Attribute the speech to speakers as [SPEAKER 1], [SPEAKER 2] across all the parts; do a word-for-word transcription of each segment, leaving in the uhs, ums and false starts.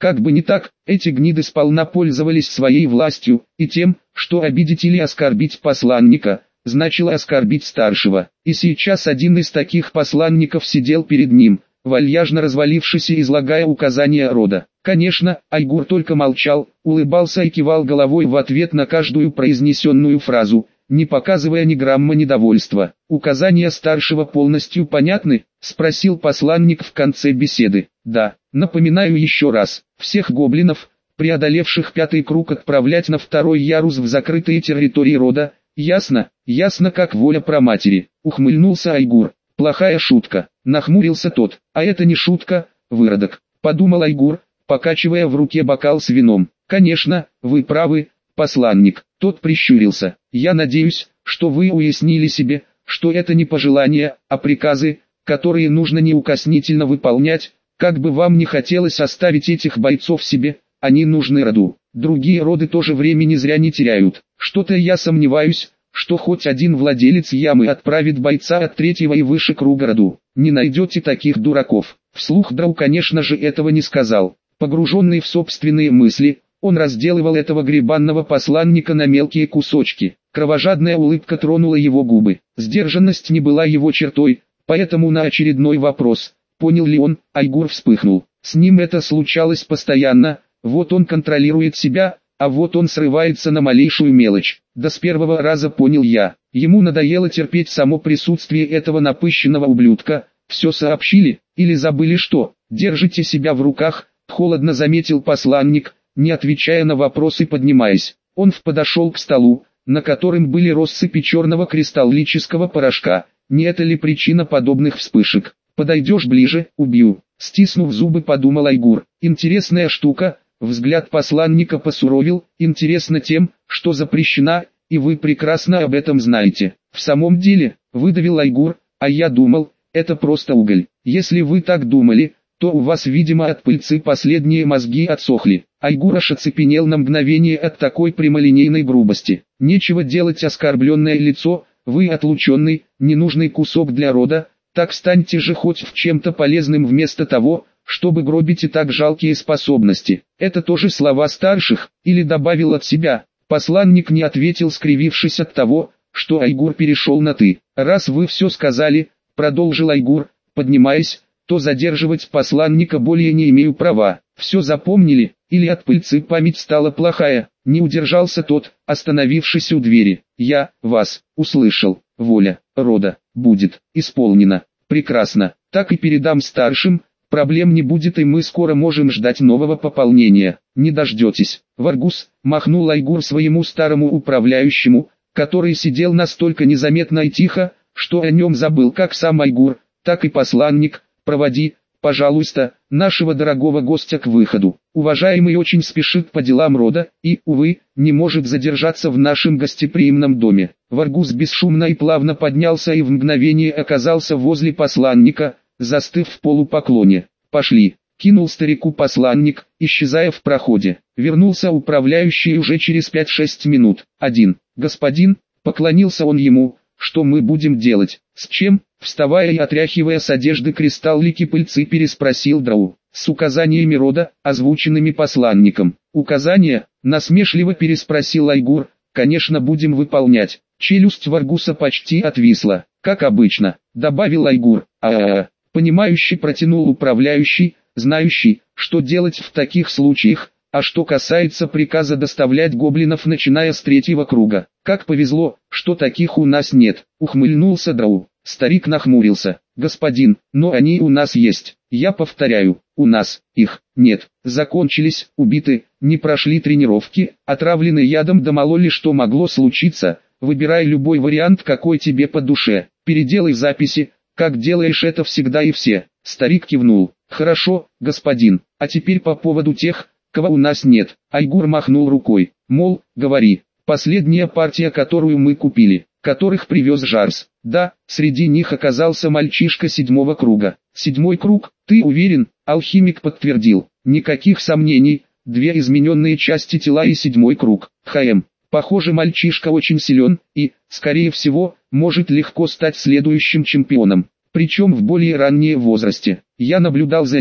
[SPEAKER 1] Как бы не так, эти гниды сполна пользовались своей властью, и тем, что обидеть или оскорбить посланника, значило оскорбить старшего. И сейчас один из таких посланников сидел перед ним, вальяжно развалившись и излагая указания рода. Конечно, Айгур только молчал, улыбался и кивал головой в ответ на каждую произнесенную фразу, не показывая ни грамма недовольства. «Указания старшего полностью понятны?» — спросил посланник в конце беседы. «Да, напоминаю еще раз, всех гоблинов, преодолевших пятый круг, отправлять на второй ярус в закрытые территории рода. Ясно, ясно как воля праматери», — ухмыльнулся Айгур. «Плохая шутка», — нахмурился тот. «А это не шутка, выродок», — подумал Айгур, покачивая в руке бокал с вином. «Конечно, вы правы, посланник». Тот прищурился. «Я надеюсь, что вы уяснили себе, что это не пожелания, а приказы, которые нужно неукоснительно выполнять. Как бы вам не хотелось оставить этих бойцов себе, они нужны роду. Другие роды тоже времени зря не теряют. Что-то я сомневаюсь, что хоть один владелец ямы отправит бойца от третьего и выше круга роду. Не найдете таких дураков». Вслух Драу, конечно же, этого не сказал. Погруженный в собственные мысли, он разделывал этого гребанного посланника на мелкие кусочки. Кровожадная улыбка тронула его губы. Сдержанность не была его чертой, поэтому на очередной вопрос, понял ли он, Айгур вспыхнул. С ним это случалось постоянно, вот он контролирует себя, а вот он срывается на малейшую мелочь. Да с первого раза понял я. Ему надоело терпеть само присутствие этого напыщенного ублюдка. Все сообщили, или забыли что? Держите себя в руках, холодно заметил посланник, не отвечая на вопросы, поднимаясь. Он подошел к столу, на котором были россыпи черного кристаллического порошка. Не это ли причина подобных вспышек? Подойдешь ближе, убью. Стиснув зубы, подумал Айгур. Интересная штука. Взгляд посланника посуровил. Интересно тем, что запрещена, и вы прекрасно об этом знаете. В самом деле, выдавил Айгур, а я думал, это просто уголь. Если вы так думали, то у вас, видимо, от пыльцы последние мозги отсохли. Айгур аж оцепенел на мгновение от такой прямолинейной грубости. Нечего делать оскорбленное лицо, вы отлученный, ненужный кусок для рода, так станьте же хоть в чем-то полезным вместо того, чтобы гробить и так жалкие способности. Это тоже слова старших, или добавил от себя. Посланник не ответил, скривившись от того, что Айгур перешел на «ты». «Раз вы все сказали», — продолжил Айгур, поднимаясь, то задерживать посланника более не имею права. Все запомнили, или от пыльцы память стала плохая? Не удержался тот, остановившись у двери. Я вас услышал. Воля рода будет исполнена. Прекрасно. Так и передам старшим. Проблем не будет, и мы скоро можем ждать нового пополнения. Не дождетесь. Варгус, махнул Айгур своему старому управляющему, который сидел настолько незаметно и тихо, что о нем забыл как сам Айгур, так и посланник. Проводи, пожалуйста, нашего дорогого гостя к выходу. Уважаемый очень спешит по делам рода и, увы, не может задержаться в нашем гостеприимном доме. Варгус бесшумно и плавно поднялся и в мгновение оказался возле посланника, застыв в полупоклоне. «Пошли», — кинул старику посланник, исчезая в проходе. Вернулся управляющий уже через пять-шесть минут. «Один, господин», — поклонился он ему, — «что мы будем делать?» «С чем?» — вставая и отряхивая с одежды кристаллики пыльцы, переспросил Драу. «С указаниями рода, озвученными посланником». «Указания?» — насмешливо переспросил Айгур. «Конечно, будем выполнять». Челюсть Варгуса почти отвисла. «Как обычно», — добавил Айгур. «А-а-а», — понимающий протянул управляющий, знающий, что делать в таких случаях. А что касается приказа доставлять гоблинов, начиная с третьего круга, как повезло, что таких у нас нет, ухмыльнулся Драу. Старик нахмурился. «Господин, но они у нас есть. Я повторяю, у нас, их, нет. Закончились, убиты, не прошли тренировки, отравлены ядом, да мало ли что могло случиться. Выбирай любой вариант, какой тебе по душе. Переделай записи, как делаешь это всегда и все». Старик кивнул. «Хорошо, господин, а теперь по поводу тех, кого у нас нет». Айгур махнул рукой, мол, говори. «Последняя партия, которую мы купили, которых привез Жарс. Да, среди них оказался мальчишка седьмого круга». «Седьмой круг, ты уверен?» — алхимик подтвердил. «Никаких сомнений, две измененные части тела и седьмой круг. Хм, похоже, мальчишка очень силен и, скорее всего, может легко стать следующим чемпионом. Причем в более раннем возрасте. Я наблюдал за ним.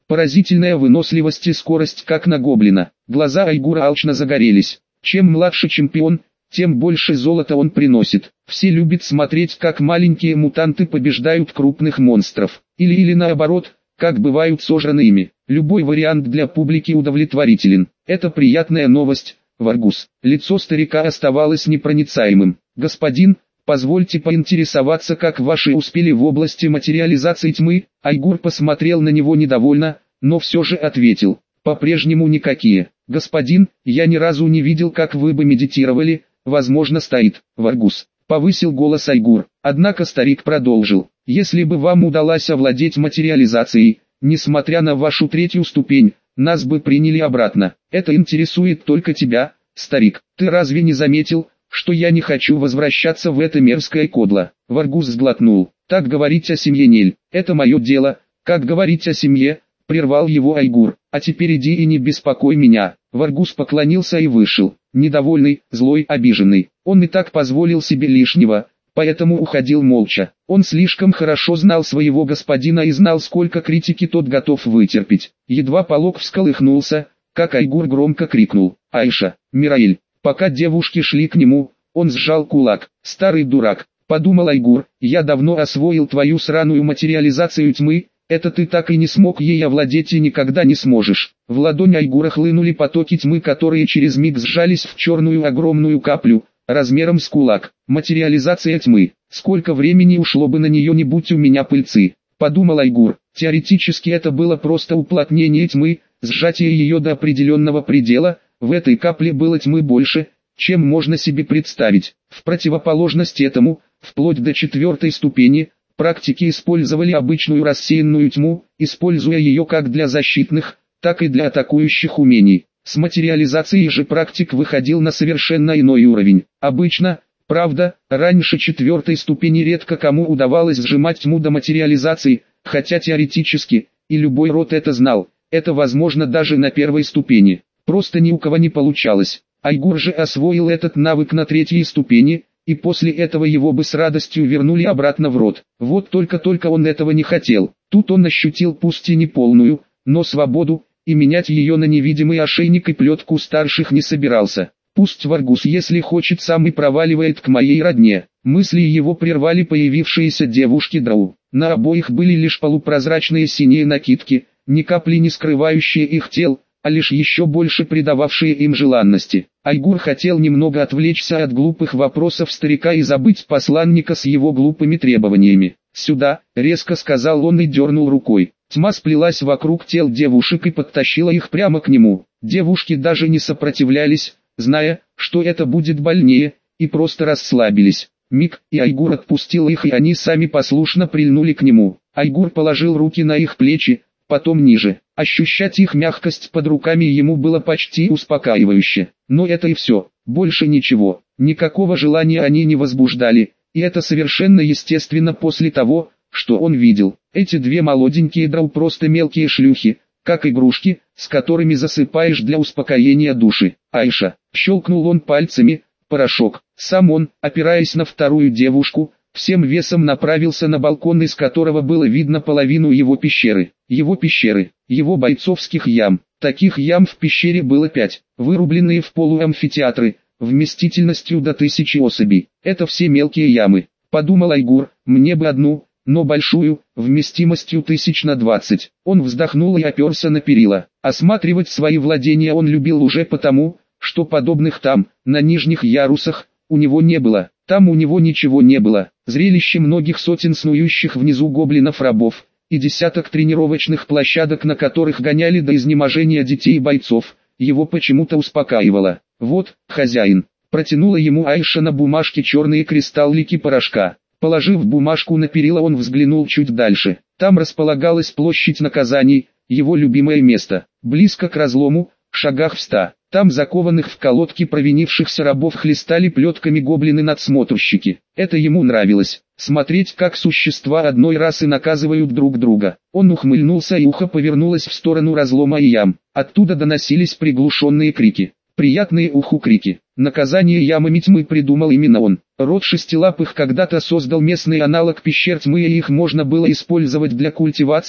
[SPEAKER 1] Поразительная выносливость и скорость, как на гоблина. Глаза Айгура алчно загорелись. Чем младше чемпион, тем больше золота он приносит. Все любят смотреть, как маленькие мутанты побеждают крупных монстров. Или или наоборот, как бывают сожраны ими. Любой вариант для публики удовлетворителен. Это приятная новость, Варгус. Лицо старика оставалось непроницаемым. Господин, позвольте поинтересоваться, как ваши успели в области материализации тьмы? Айгур посмотрел на него недовольно, но все же ответил. По-прежнему никакие. Господин, я ни разу не видел, как вы бы медитировали. Возможно, стоит. Варгус. Повысил голос Айгур. Однако старик продолжил. Если бы вам удалось овладеть материализацией, несмотря на вашу третью ступень, нас бы приняли обратно. Это интересует только тебя, старик. Ты разве не заметил, что я не хочу возвращаться в это мерзкое кодло? Варгус сглотнул. Так говорить о семье Нель, это мое дело. Как говорить о семье? Прервал его Айгур. А теперь иди и не беспокой меня. Варгус поклонился и вышел. Недовольный, злой, обиженный. Он и так позволил себе лишнего, поэтому уходил молча. Он слишком хорошо знал своего господина и знал, сколько критики тот готов вытерпеть. Едва полог всколыхнулся, как Айгур громко крикнул: «Айша, Мираэль!» Пока девушки шли к нему, он сжал кулак. «Старый дурак», — подумал Айгур, — «я давно освоил твою сраную материализацию тьмы, это ты так и не смог ей овладеть и никогда не сможешь». В ладонь Айгура хлынули потоки тьмы, которые через миг сжались в черную огромную каплю, размером с кулак. Материализация тьмы. Сколько времени ушло бы на нее, не будь у меня пыльцы, подумал Айгур. Теоретически это было просто уплотнение тьмы, сжатие ее до определенного предела. В этой капле было тьмы больше, чем можно себе представить. В противоположность этому, вплоть до четвертой ступени, практики использовали обычную рассеянную тьму, используя ее как для защитных, так и для атакующих умений. С материализацией же практик выходил на совершенно иной уровень. Обычно, правда, раньше четвертой ступени редко кому удавалось сжимать тьму до материализации, хотя теоретически, и любой род это знал, это возможно даже на первой ступени. Просто ни у кого не получалось. Айгур же освоил этот навык на третьей ступени, и после этого его бы с радостью вернули обратно в род. Вот только-только он этого не хотел. Тут он ощутил пусть и не полную, но свободу, и менять ее на невидимый ошейник и плетку старших не собирался. Пусть Варгус, если хочет, сам и проваливает к моей родне. Мысли его прервали появившиеся девушки Драу. На обоих были лишь полупрозрачные синие накидки, ни капли не скрывающие их тел, а лишь еще больше придававшие им желанности. Айгур хотел немного отвлечься от глупых вопросов старика и забыть посланника с его глупыми требованиями. «Сюда», — резко сказал он и дернул рукой. Тьма сплелась вокруг тел девушек и подтащила их прямо к нему. Девушки даже не сопротивлялись, зная, что это будет больнее, и просто расслабились. Миг, и Айгур отпустил их, и они сами послушно прильнули к нему. Айгур положил руки на их плечи, потом ниже. Ощущать их мягкость под руками ему было почти успокаивающе. Но это и все, больше ничего. Никакого желания они не возбуждали, и это совершенно естественно после того, что он видел. Эти две молоденькие Драу просто мелкие шлюхи, как игрушки, с которыми засыпаешь для успокоения души. «Айша», — щелкнул он пальцами, порошок. Сам он, опираясь на вторую девушку, всем весом направился на балкон, из которого было видно половину его пещеры. Его пещеры, его бойцовских ям. Таких ям в пещере было пять, вырубленные в полуамфитеатры, вместительностью до тысячи особей. Это все мелкие ямы, подумал Айгур, мне бы одну, но большую, вместимостью тысяч на двадцать. Он вздохнул и оперся на перила. Осматривать свои владения он любил уже потому, что подобных там, на нижних ярусах, у него не было. Там у него ничего не было. Зрелище многих сотен снующих внизу гоблинов-рабов, и десяток тренировочных площадок, на которых гоняли до изнеможения детей и бойцов, его почему-то успокаивало. «Вот, хозяин», протянула ему Айша на бумажке черные кристаллики порошка. Положив бумажку на перила, он взглянул чуть дальше. Там располагалась площадь наказаний, его любимое место, близко к разлому, шагах в ста. Там закованных в колодки провинившихся рабов хлестали плетками гоблины-надсмотрщики. Это ему нравилось, смотреть, как существа одной расы наказывают друг друга. Он ухмыльнулся, и ухо повернулось в сторону разлома и ям. Оттуда доносились приглушенные крики. Приятные уху крики. Наказание ямами тьмы придумал именно он. Род шестилапых когда-то создал местный аналог пещер тьмы, и их можно было использовать для культивации,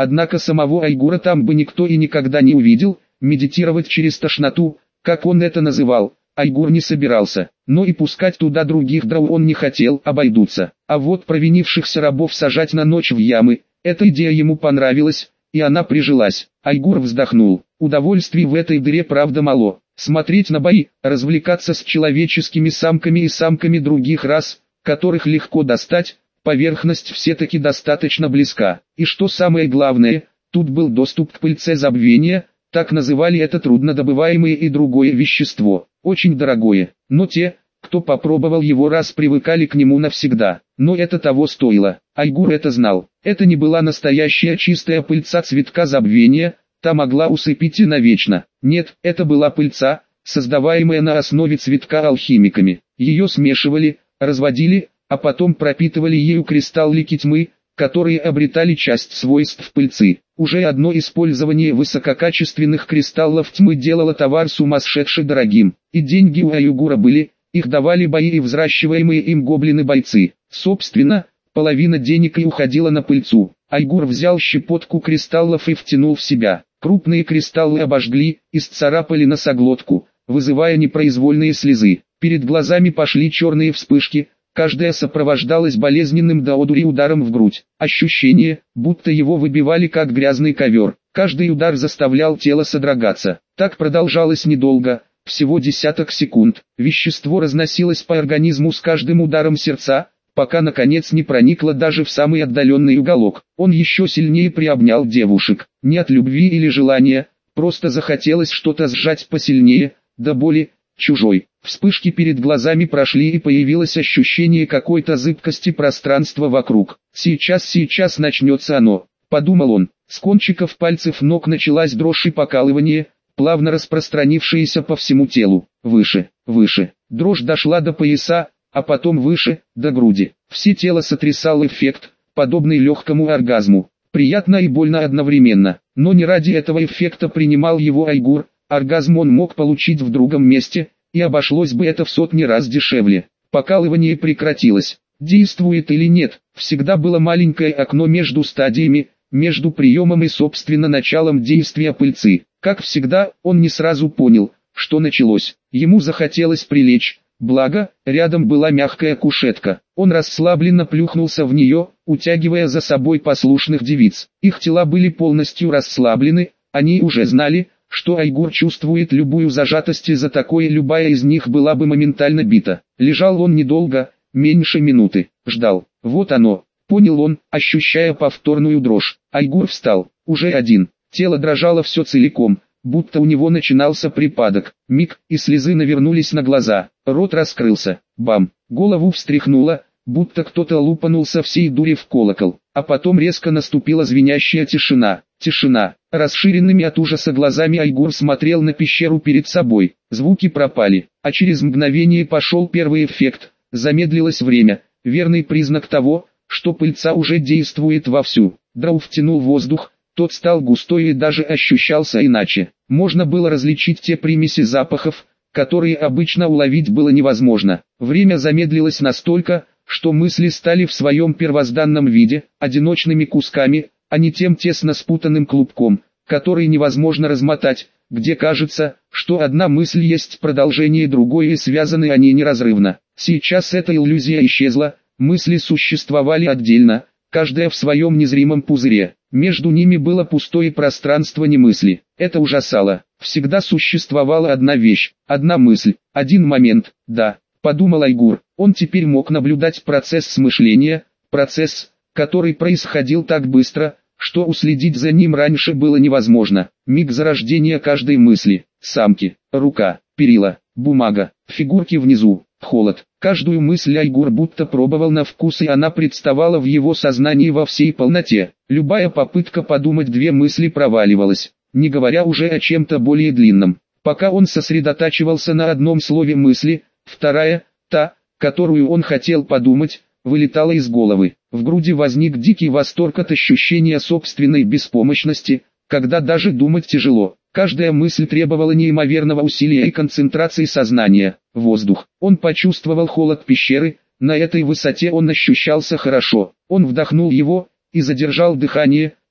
[SPEAKER 1] Однако самого Айгура там бы никто и никогда не увидел. Медитировать через тошноту, как он это называл, Айгур не собирался, но и пускать туда других драу он не хотел, обойдутся. А вот провинившихся рабов сажать на ночь в ямы, эта идея ему понравилась, и она прижилась. Айгур вздохнул. Удовольствий в этой дыре правда мало. Смотреть на бои, развлекаться с человеческими самками и самками других рас, которых легко достать, поверхность все-таки достаточно близка. И что самое главное, тут был доступ к пыльце забвения, так называли это труднодобываемое и другое вещество, очень дорогое, но те, кто попробовал его раз, привыкали к нему навсегда, но это того стоило. Айгур это знал, это не была настоящая чистая пыльца цветка забвения, та могла усыпить и навечно. Нет, это была пыльца, создаваемая на основе цветка алхимиками. Ее смешивали, разводили, а потом пропитывали ею кристаллики тьмы, которые обретали часть свойств пыльцы. Уже одно использование высококачественных кристаллов тьмы делало товар сумасшедше дорогим. И деньги у Айгура были, их давали бои и взращиваемые им гоблины-бойцы. Собственно, половина денег и уходила на пыльцу. Айгур взял щепотку кристаллов и втянул в себя. Крупные кристаллы обожгли, исцарапали носоглотку, вызывая непроизвольные слезы. Перед глазами пошли черные вспышки, каждая сопровождалась болезненным до одури ударом в грудь. Ощущение, будто его выбивали как грязный ковер. Каждый удар заставлял тело содрогаться. Так продолжалось недолго, всего десяток секунд. Вещество разносилось по организму с каждым ударом сердца, пока наконец не проникло даже в самый отдаленный уголок. Он еще сильнее приобнял девушек. Не от любви или желания, просто захотелось что-то сжать посильнее, до боли, чужой. Вспышки перед глазами прошли и появилось ощущение какой-то зыбкости пространства вокруг. Сейчас, сейчас начнется оно, подумал он. С кончиков пальцев ног началась дрожь и покалывание, плавно распространившееся по всему телу. Выше, выше. Дрожь дошла до пояса, а потом выше, до груди. Все тело сотрясал эффект, подобный легкому оргазму. Приятно и больно одновременно. Но не ради этого эффекта принимал его Айгур, оргазм он мог получить в другом месте, и обошлось бы это в сотни раз дешевле. Покалывание прекратилось. Действует или нет, всегда было маленькое окно между стадиями, между приемом и собственно началом действия пыльцы. Как всегда, он не сразу понял, что началось. Ему захотелось прилечь. Благо, рядом была мягкая кушетка. Он расслабленно плюхнулся в нее, утягивая за собой послушных девиц. Их тела были полностью расслаблены, они уже знали, что Айгур чувствует любую зажатость, и за такое любая из них была бы моментально бита. Лежал он недолго, меньше минуты, ждал. Вот оно, понял он, ощущая повторную дрожь. Айгур встал, уже один. Тело дрожало все целиком, будто у него начинался припадок. Миг, и слезы навернулись на глаза. Рот раскрылся. Бам! Голову встряхнуло, будто кто-то лупанул со всей дури в колокол. А потом резко наступила звенящая тишина. Тишина. Расширенными от ужаса глазами Айгур смотрел на пещеру перед собой. Звуки пропали, а через мгновение пошел первый эффект. Замедлилось время. Верный признак того, что пыльца уже действует вовсю. Драу втянул воздух. Тот стал густой и даже ощущался иначе. Можно было различить те примеси запахов, которые обычно уловить было невозможно. Время замедлилось настолько, что мысли стали в своем первозданном виде, одиночными кусками, а не тем тесно спутанным клубком, который невозможно размотать, где кажется, что одна мысль есть продолжение другой и связаны они неразрывно. Сейчас эта иллюзия исчезла, мысли существовали отдельно, каждая в своем незримом пузыре. Между ними было пустое пространство немысли. Это ужасало. Всегда существовала одна вещь, одна мысль, один момент. Да, подумал Айгур, он теперь мог наблюдать процесс смышления, процесс, который происходил так быстро, что уследить за ним раньше было невозможно. Миг зарождения каждой мысли, самки, рука, перила, бумага, фигурки внизу, холод. Каждую мысль Айгур будто пробовал на вкус, и она представала в его сознании во всей полноте. Любая попытка подумать две мысли проваливалась, не говоря уже о чем-то более длинном. Пока он сосредотачивался на одном слове мысли, вторая, та, которую он хотел подумать, вылетала из головы. В груди возник дикий восторг от ощущения собственной беспомощности, когда даже думать тяжело. Каждая мысль требовала неимоверного усилия и концентрации сознания. Воздух. Он почувствовал холод пещеры, на этой высоте он ощущался хорошо. Он вдохнул его и задержал дыхание,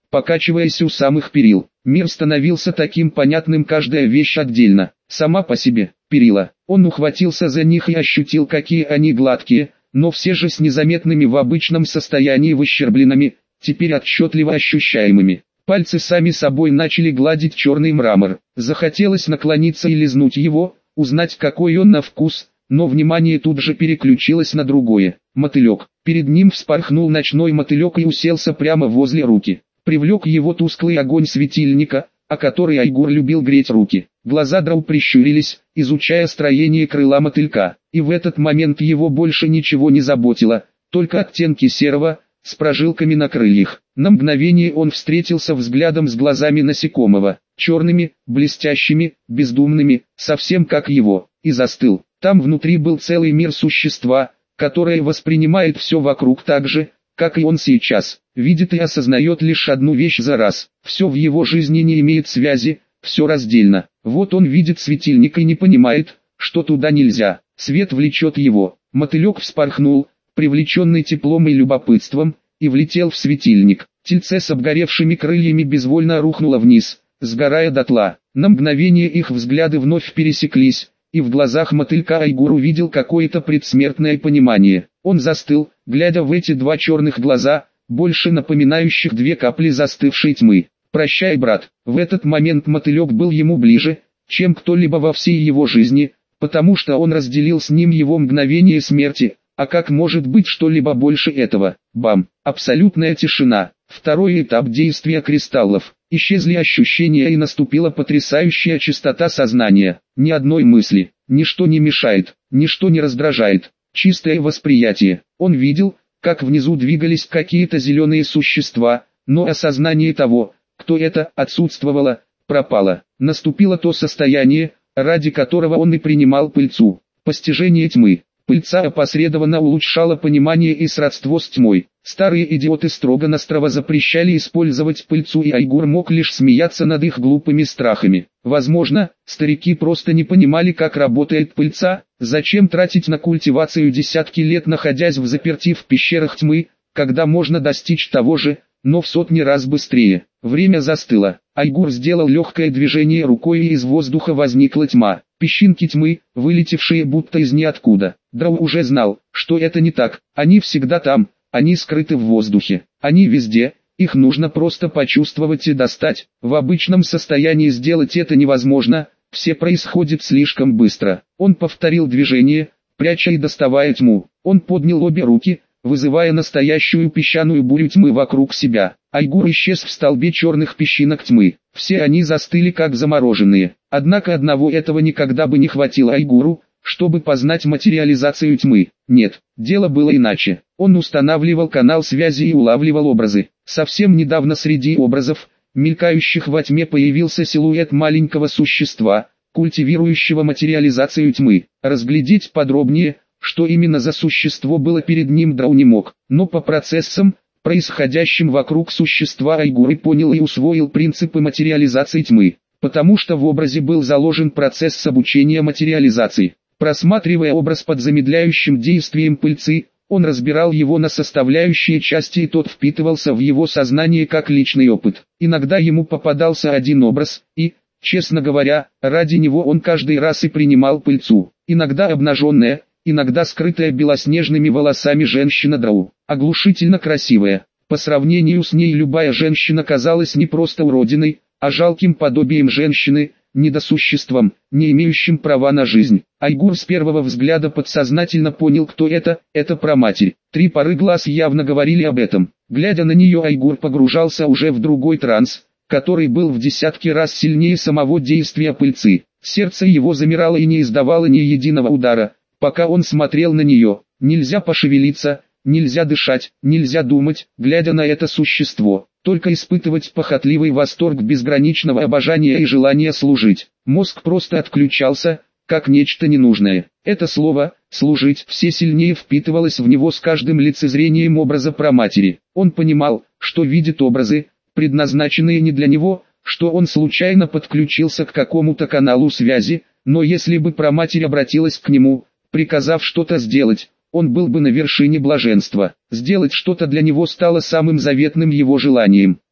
[SPEAKER 1] покачиваясь у самых перил. Мир становился таким понятным, каждая вещь отдельно, сама по себе. Перила. Он ухватился за них и ощутил, какие они гладкие, но все же с незаметными в обычном состоянии выщербленными, теперь отчетливо ощущаемыми. Пальцы сами собой начали гладить черный мрамор. Захотелось наклониться и лизнуть его, узнать, какой он на вкус, но внимание тут же переключилось на другое. Мотылек. Перед ним вспорхнул ночной мотылек и уселся прямо возле руки. Привлек его тусклый огонь светильника, о который Айгур любил греть руки. Глаза Драу прищурились, изучая строение крыла мотылька, и в этот момент его больше ничего не заботило, только оттенки серого, с прожилками на крыльях. На мгновение он встретился взглядом с глазами насекомого, черными, блестящими, бездумными, совсем как его, и застыл. Там внутри был целый мир существа, которое воспринимает все вокруг так же, как и он сейчас, видит и осознает лишь одну вещь за раз. Все в его жизни не имеет связи, все раздельно. Вот он видит светильник и не понимает, что туда нельзя. Свет влечет его. Мотылек вспорхнул, привлеченный теплом и любопытством, и влетел в светильник. Тельце с обгоревшими крыльями безвольно рухнуло вниз, сгорая дотла. На мгновение их взгляды вновь пересеклись, и в глазах мотылька Айгур увидел какое-то предсмертное понимание. Он застыл, глядя в эти два черных глаза, больше напоминающих две капли застывшей тьмы. «Прощай, брат». В этот момент мотылек был ему ближе, чем кто-либо во всей его жизни, потому что он разделил с ним его мгновение смерти, а как может быть что-либо больше этого? Бам! Абсолютная тишина. Второй этап действия кристаллов. Исчезли ощущения и наступила потрясающая чистота сознания. Ни одной мысли, ничто не мешает, ничто не раздражает. Чистое восприятие. Он видел, как внизу двигались какие-то зеленые существа, но осознание того, кто это, отсутствовало, пропало. Наступило то состояние, ради которого он и принимал пыльцу. Постижение тьмы. Пыльца опосредованно улучшала понимание и сродство с тьмой. Старые идиоты строго-настрого запрещали использовать пыльцу, и Айгур мог лишь смеяться над их глупыми страхами. Возможно, старики просто не понимали, как работает пыльца, зачем тратить на культивацию десятки лет, находясь в заперти в пещерах тьмы, когда можно достичь того же, но в сотни раз быстрее. Время застыло. Айгур сделал легкое движение рукой, и из воздуха возникла тьма. Песчинки тьмы, вылетевшие будто из ниоткуда. Драу уже знал, что это не так. Они всегда там, они скрыты в воздухе. Они везде, их нужно просто почувствовать и достать. В обычном состоянии сделать это невозможно, все происходит слишком быстро. Он повторил движение, пряча и доставая тьму. Он поднял обе руки, вызывая настоящую песчаную бурю тьмы вокруг себя. Айгур исчез в столбе черных песчинок тьмы. Все они застыли как замороженные. Однако одного этого никогда бы не хватило Айгуру, чтобы познать материализацию тьмы. Нет, дело было иначе. Он устанавливал канал связи и улавливал образы. Совсем недавно среди образов, мелькающих во тьме, появился силуэт маленького существа, культивирующего материализацию тьмы. Разглядеть подробнее, что именно за существо было перед ним, Драу не мог, но по процессам, происходящим вокруг существа, Айгур понял и усвоил принципы материализации тьмы, потому что в образе был заложен процесс обучения материализации. Просматривая образ под замедляющим действием пыльцы, он разбирал его на составляющие части, и тот впитывался в его сознание как личный опыт. Иногда ему попадался один образ, и, честно говоря, ради него он каждый раз и принимал пыльцу. Иногда обнаженная, иногда скрытая белоснежными волосами женщина Драу, оглушительно красивая. По сравнению с ней любая женщина казалась не просто уродиной, а жалким подобием женщины, недосуществом, не имеющим права на жизнь. Айгур с первого взгляда подсознательно понял, кто это, это праматерь. Три пары глаз явно говорили об этом. Глядя на нее, Айгур погружался уже в другой транс, который был в десятки раз сильнее самого действия пыльцы. Сердце его замирало и не издавало ни единого удара, пока он смотрел на нее. Нельзя пошевелиться, нельзя дышать, нельзя думать, глядя на это существо. Только испытывать похотливый восторг безграничного обожания и желания служить. Мозг просто отключался, как нечто ненужное. Это слово «служить» все сильнее впитывалось в него с каждым лицезрением образа праматери. Он понимал, что видит образы, предназначенные не для него, что он случайно подключился к какому-то каналу связи, но если бы праматерь обратилась к нему, приказав что-то сделать, он был бы на вершине блаженства. Сделать что-то для него стало самым заветным его желанием.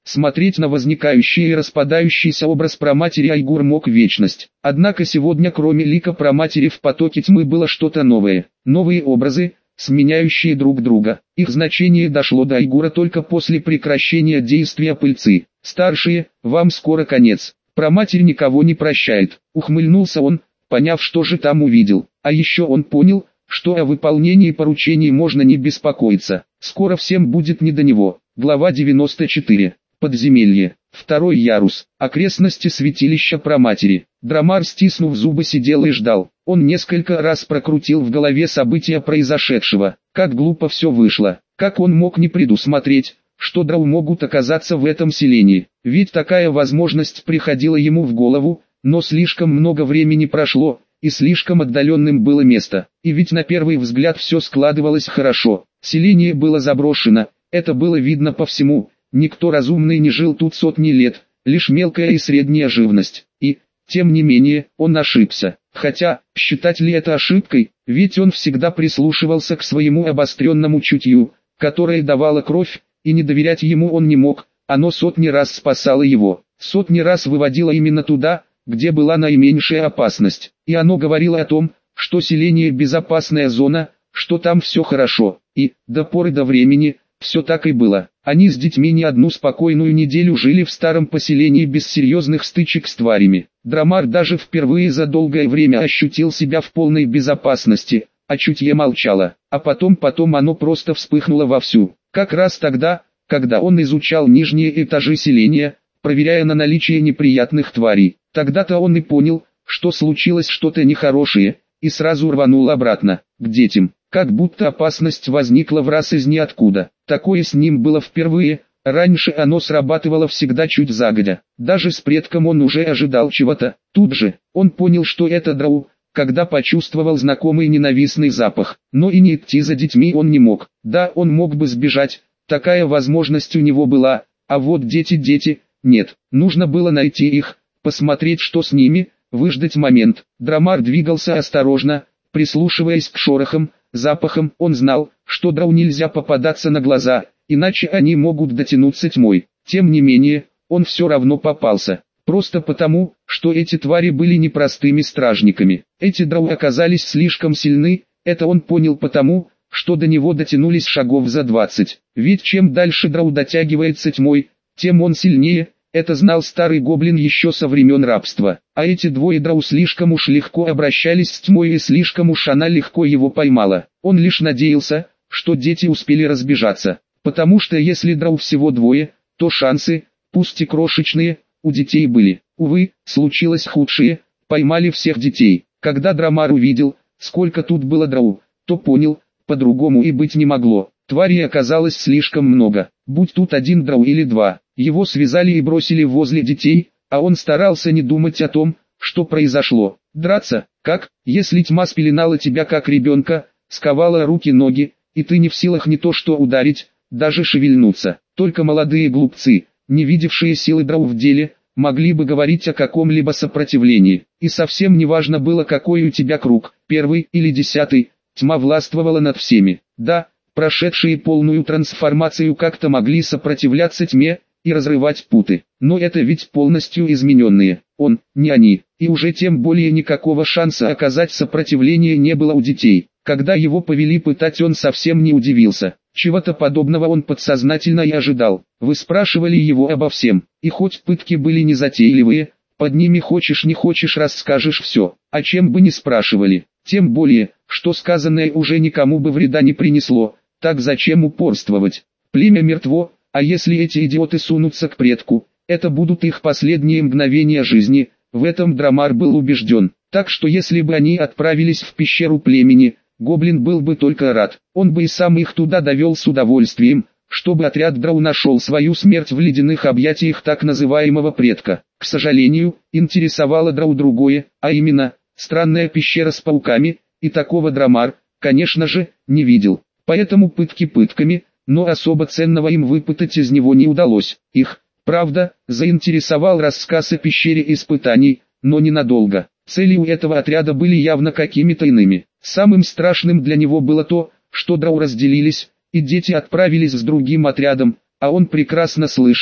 [SPEAKER 1] Смотреть на возникающий и распадающийся образ праматери Айгур мог вечность. Однако сегодня кроме лика праматери в потоке тьмы было что-то новое. Новые образы, сменяющие друг друга. Их значение дошло до Айгура только после прекращения действия пыльцы. «Старшие, вам скоро конец. Праматерь никого не прощает», — ухмыльнулся он, поняв, что же там увидел. А еще он понял, что о выполнении поручений можно не беспокоиться. Скоро всем будет не до него. Глава девяносто четыре. Подземелье. Второй ярус. Окрестности святилища Праматери. Драмар, стиснув зубы, сидел и ждал. Он несколько раз прокрутил в голове события произошедшего. Как глупо все вышло. Как он мог не предусмотреть, что драу могут оказаться в этом селении. Ведь такая возможность приходила ему в голову, но слишком много времени прошло, и слишком отдаленным было место. И ведь на первый взгляд все складывалось хорошо. Селение было заброшено, это было видно по всему. Никто разумный не жил тут сотни лет, лишь мелкая и средняя живность. И, тем не менее, он ошибся. Хотя, считать ли это ошибкой, ведь он всегда прислушивался к своему обостренному чутью, которое давало кровь, и не доверять ему он не мог, оно сотни раз спасало его, сотни раз выводило именно туда, где была наименьшая опасность. И оно говорило о том, что селение безопасная зона, что там все хорошо, и, до поры до времени, все так и было. Они с детьми не одну спокойную неделю жили в старом поселении без серьезных стычек с тварями. Драмар даже впервые за долгое время ощутил себя в полной безопасности, а чутье молчало. А потом потом оно просто вспыхнуло вовсю. Как раз тогда, когда он изучал нижние этажи селения, проверяя на наличие неприятных тварей. Тогда-то он и понял, что случилось что-то нехорошее, и сразу рванул обратно, к детям. Как будто опасность возникла в раз из ниоткуда. Такое с ним было впервые, раньше оно срабатывало всегда чуть загодя. Даже с предком он уже ожидал чего-то. Тут же, он понял, что это драу, когда почувствовал знакомый ненавистный запах. Но и не идти за детьми он не мог. Да, он мог бы сбежать, такая возможность у него была, а вот дети-дети, нет. Нужно было найти их, посмотреть, что с ними, выждать момент. Драмар двигался осторожно, прислушиваясь к шорохам, запахом. Он знал, что драу нельзя попадаться на глаза, иначе они могут дотянуться тьмой. Тем не менее, он все равно попался. Просто потому, что эти твари были непростыми стражниками. Эти драу оказались слишком сильны, это он понял потому, что до него дотянулись шагов за двадцать. Ведь чем дальше драу дотягивается тьмой, тем он сильнее. Это знал старый гоблин еще со времен рабства. А эти двое драу слишком уж легко обращались с тьмой, и слишком уж она легко его поймала. Он лишь надеялся, что дети успели разбежаться. Потому что если драу всего двое, то шансы, пусть и крошечные, у детей были. Увы, случилось худшее, поймали всех детей. Когда Драмар увидел, сколько тут было драу, то понял, по-другому и быть не могло. Тварей оказалось слишком много. Будь тут один драу или два, его связали и бросили возле детей, а он старался не думать о том, что произошло. Драться? Как, если тьма спеленала тебя как ребенка, сковала руки-ноги, и ты не в силах не то что ударить, даже шевельнуться. Только молодые глупцы, не видевшие силы драу в деле, могли бы говорить о каком-либо сопротивлении. И совсем не важно было, какой у тебя круг, первый или десятый, тьма властвовала над всеми. Да, прошедшие полную трансформацию как-то могли сопротивляться тьме и разрывать путы, но это ведь полностью измененные. Он, не они, и уже тем более никакого шанса оказать сопротивление не было у детей. Когда его повели пытать, он совсем не удивился. Чего-то подобного он подсознательно и ожидал. Вы спрашивали его обо всем, и хоть пытки были незатейливые, под ними хочешь не хочешь расскажешь все, о чем бы ни спрашивали. Тем более, что сказанное уже никому бы вреда не принесло, так зачем упорствовать? Племя мертво, а если эти идиоты сунутся к предку, это будут их последние мгновения жизни, в этом Драмар был убежден. Так что если бы они отправились в пещеру племени, гоблин был бы только рад. Он бы и сам их туда довел с удовольствием, чтобы отряд драу нашел свою смерть в ледяных объятиях так называемого предка. К сожалению, интересовало драу другое, а именно, странная пещера с пауками, и такого Драмар, конечно же, не видел. Поэтому пытки пытками, но особо ценного им выпытать из него не удалось. Их, правда, заинтересовал рассказ о пещере испытаний, но ненадолго. Цели у этого отряда были явно какими-то иными. Самым страшным для него было то, что драу разделились, и дети отправились с другим отрядом, а он прекрасно слышал,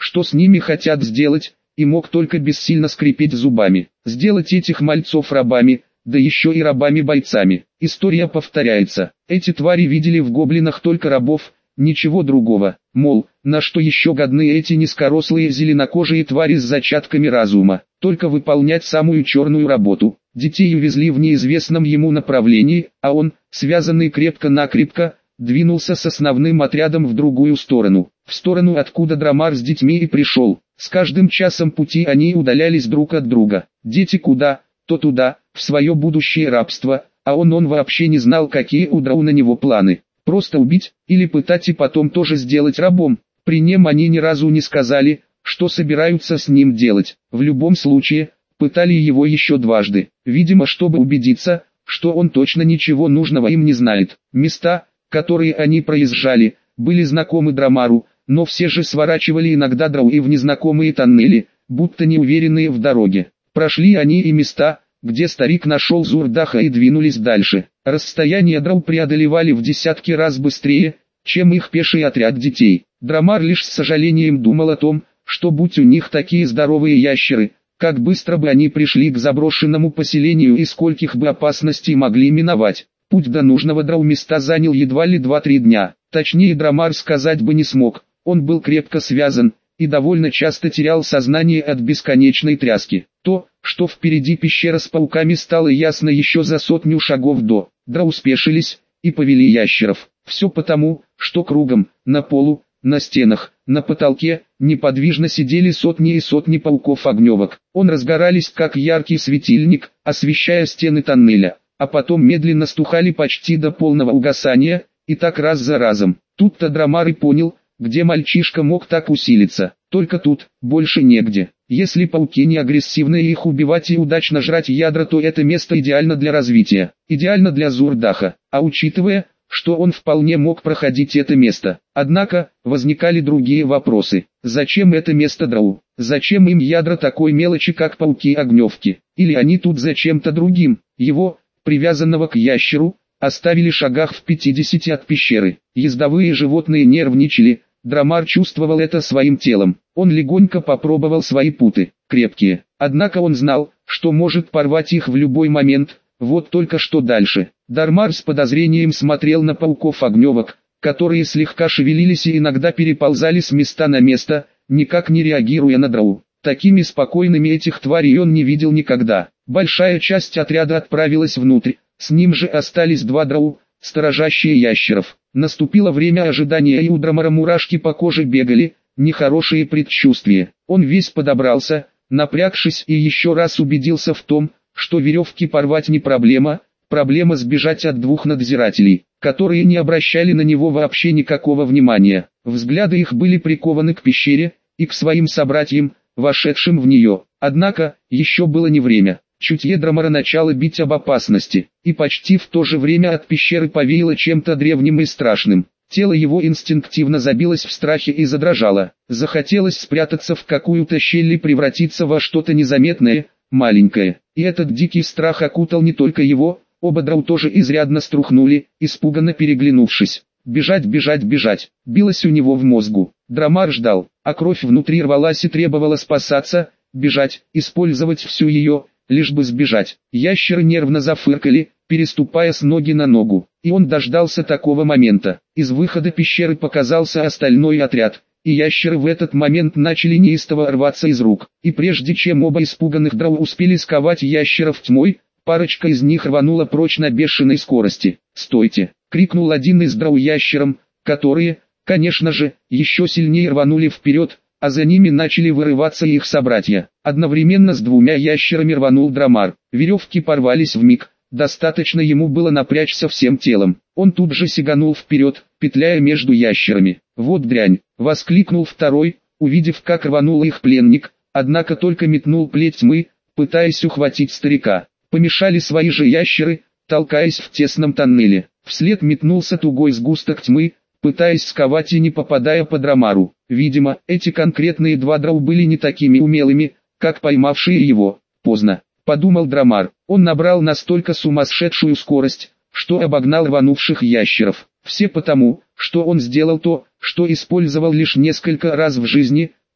[SPEAKER 1] что с ними хотят сделать, и мог только бессильно скрипеть зубами. Сделать этих мальцов рабами, да еще и рабами-бойцами. История повторяется. Эти твари видели в гоблинах только рабов, ничего другого. Мол, на что еще годны эти низкорослые зеленокожие твари с зачатками разума? Только выполнять самую черную работу. Детей увезли в неизвестном ему направлении, а он, связанный крепко-накрепко, двинулся с основным отрядом в другую сторону. В сторону, откуда Драмар с детьми и пришел. С каждым часом пути они удалялись друг от друга. Дети куда, то туда, в свое будущее рабство, а он он вообще не знал, какие у Драу на него планы. Просто убить, или пытать и потом тоже сделать рабом. При нем они ни разу не сказали, что собираются с ним делать. В любом случае, пытали его еще дважды. Видимо, чтобы убедиться, что он точно ничего нужного им не знает. Места, которые они проезжали, были знакомы Драмару, но все же сворачивали иногда Драу и в незнакомые тоннели, будто неуверенные в дороге. Прошли они и места, где старик нашел Зурдаха, и двинулись дальше. Расстояние Драу преодолевали в десятки раз быстрее, чем их пеший отряд детей. Драмар лишь с сожалением думал о том, что будь у них такие здоровые ящеры, как быстро бы они пришли к заброшенному поселению и скольких бы опасностей могли миновать. Путь до нужного Драу места занял едва ли два-три дня. Точнее, Драмар сказать бы не смог, он был крепко связан и довольно часто терял сознание от бесконечной тряски. То, что впереди пещера с пауками, стало ясно еще за сотню шагов до. Драу спешились и повели ящеров. Все потому, что кругом, на полу, на стенах, на потолке, неподвижно сидели сотни и сотни пауков-огневок. Он разгорались как яркий светильник, освещая стены тоннеля, а потом медленно стухали почти до полного угасания, и так раз за разом. Тут-то Драмар и понял, где мальчишка мог так усилиться. Только тут, больше негде. Если пауки не агрессивны и их убивать и удачно жрать ядра, то это место идеально для развития, идеально для Зурдаха. А учитывая, что он вполне мог проходить это место. Однако, возникали другие вопросы. Зачем это место Драу? Зачем им ядра такой мелочи, как пауки-огневки? Или они тут за чем-то другим? Его, привязанного к ящеру, оставили шагах в пятидесяти от пещеры. Ездовые животные нервничали. Драмар чувствовал это своим телом. Он легонько попробовал свои путы, крепкие. Однако он знал, что может порвать их в любой момент. Вот только что дальше. Драмар с подозрением смотрел на пауков-огневок, которые слегка шевелились и иногда переползали с места на место, никак не реагируя на Драу. Такими спокойными этих тварей он не видел никогда. Большая часть отряда отправилась внутрь, с ним же остались два Драу, сторожащие ящеров. Наступило время ожидания, и у Драмара мурашки по коже бегали, нехорошие предчувствия. Он весь подобрался, напрягшись, и еще раз убедился в том, что веревки порвать не проблема, проблема сбежать от двух надзирателей, которые не обращали на него вообще никакого внимания. Взгляды их были прикованы к пещере и к своим собратьям, вошедшим в нее. Однако, еще было не время. Чутье Драмара начало бить об опасности, и почти в то же время от пещеры повеяло чем-то древним и страшным. Тело его инстинктивно забилось в страхе и задрожало. Захотелось спрятаться в какую-то щель и превратиться во что-то незаметное, маленькое. И этот дикий страх окутал не только его, оба Драу тоже изрядно струхнули, испуганно переглянувшись. Бежать, бежать, бежать, билось у него в мозгу. Драмар ждал, а кровь внутри рвалась и требовала спасаться, бежать, использовать всю ее, лишь бы сбежать. Ящеры нервно зафыркали, переступая с ноги на ногу, и он дождался такого момента. Из выхода пещеры показался остальной отряд, и ящеры в этот момент начали неистово рваться из рук. И прежде чем оба испуганных Драу успели сковать ящеров тьмой, парочка из них рванула прочь на бешеной скорости. «Стойте!» — крикнул один из Драу ящерам, которые, конечно же, еще сильнее рванули вперед, а за ними начали вырываться их собратья. Одновременно с двумя ящерами рванул Драмар. Веревки порвались вмиг, достаточно ему было напрячься всем телом. Он тут же сиганул вперед, петляя между ящерами. «Вот дрянь!» — воскликнул второй, увидев, как рванул их пленник, однако только метнул плеть тьмы, пытаясь ухватить старика. Помешали свои же ящеры, толкаясь в тесном тоннеле. Вслед метнулся тугой сгусток тьмы, пытаясь сковать и не попадая по Драмару. Видимо, эти конкретные два Драу были не такими умелыми, как поймавшие его. Поздно, подумал Драмар. Он набрал настолько сумасшедшую скорость, что обогнал рванувших ящеров. Все потому, что он сделал то, что использовал лишь несколько раз в жизни,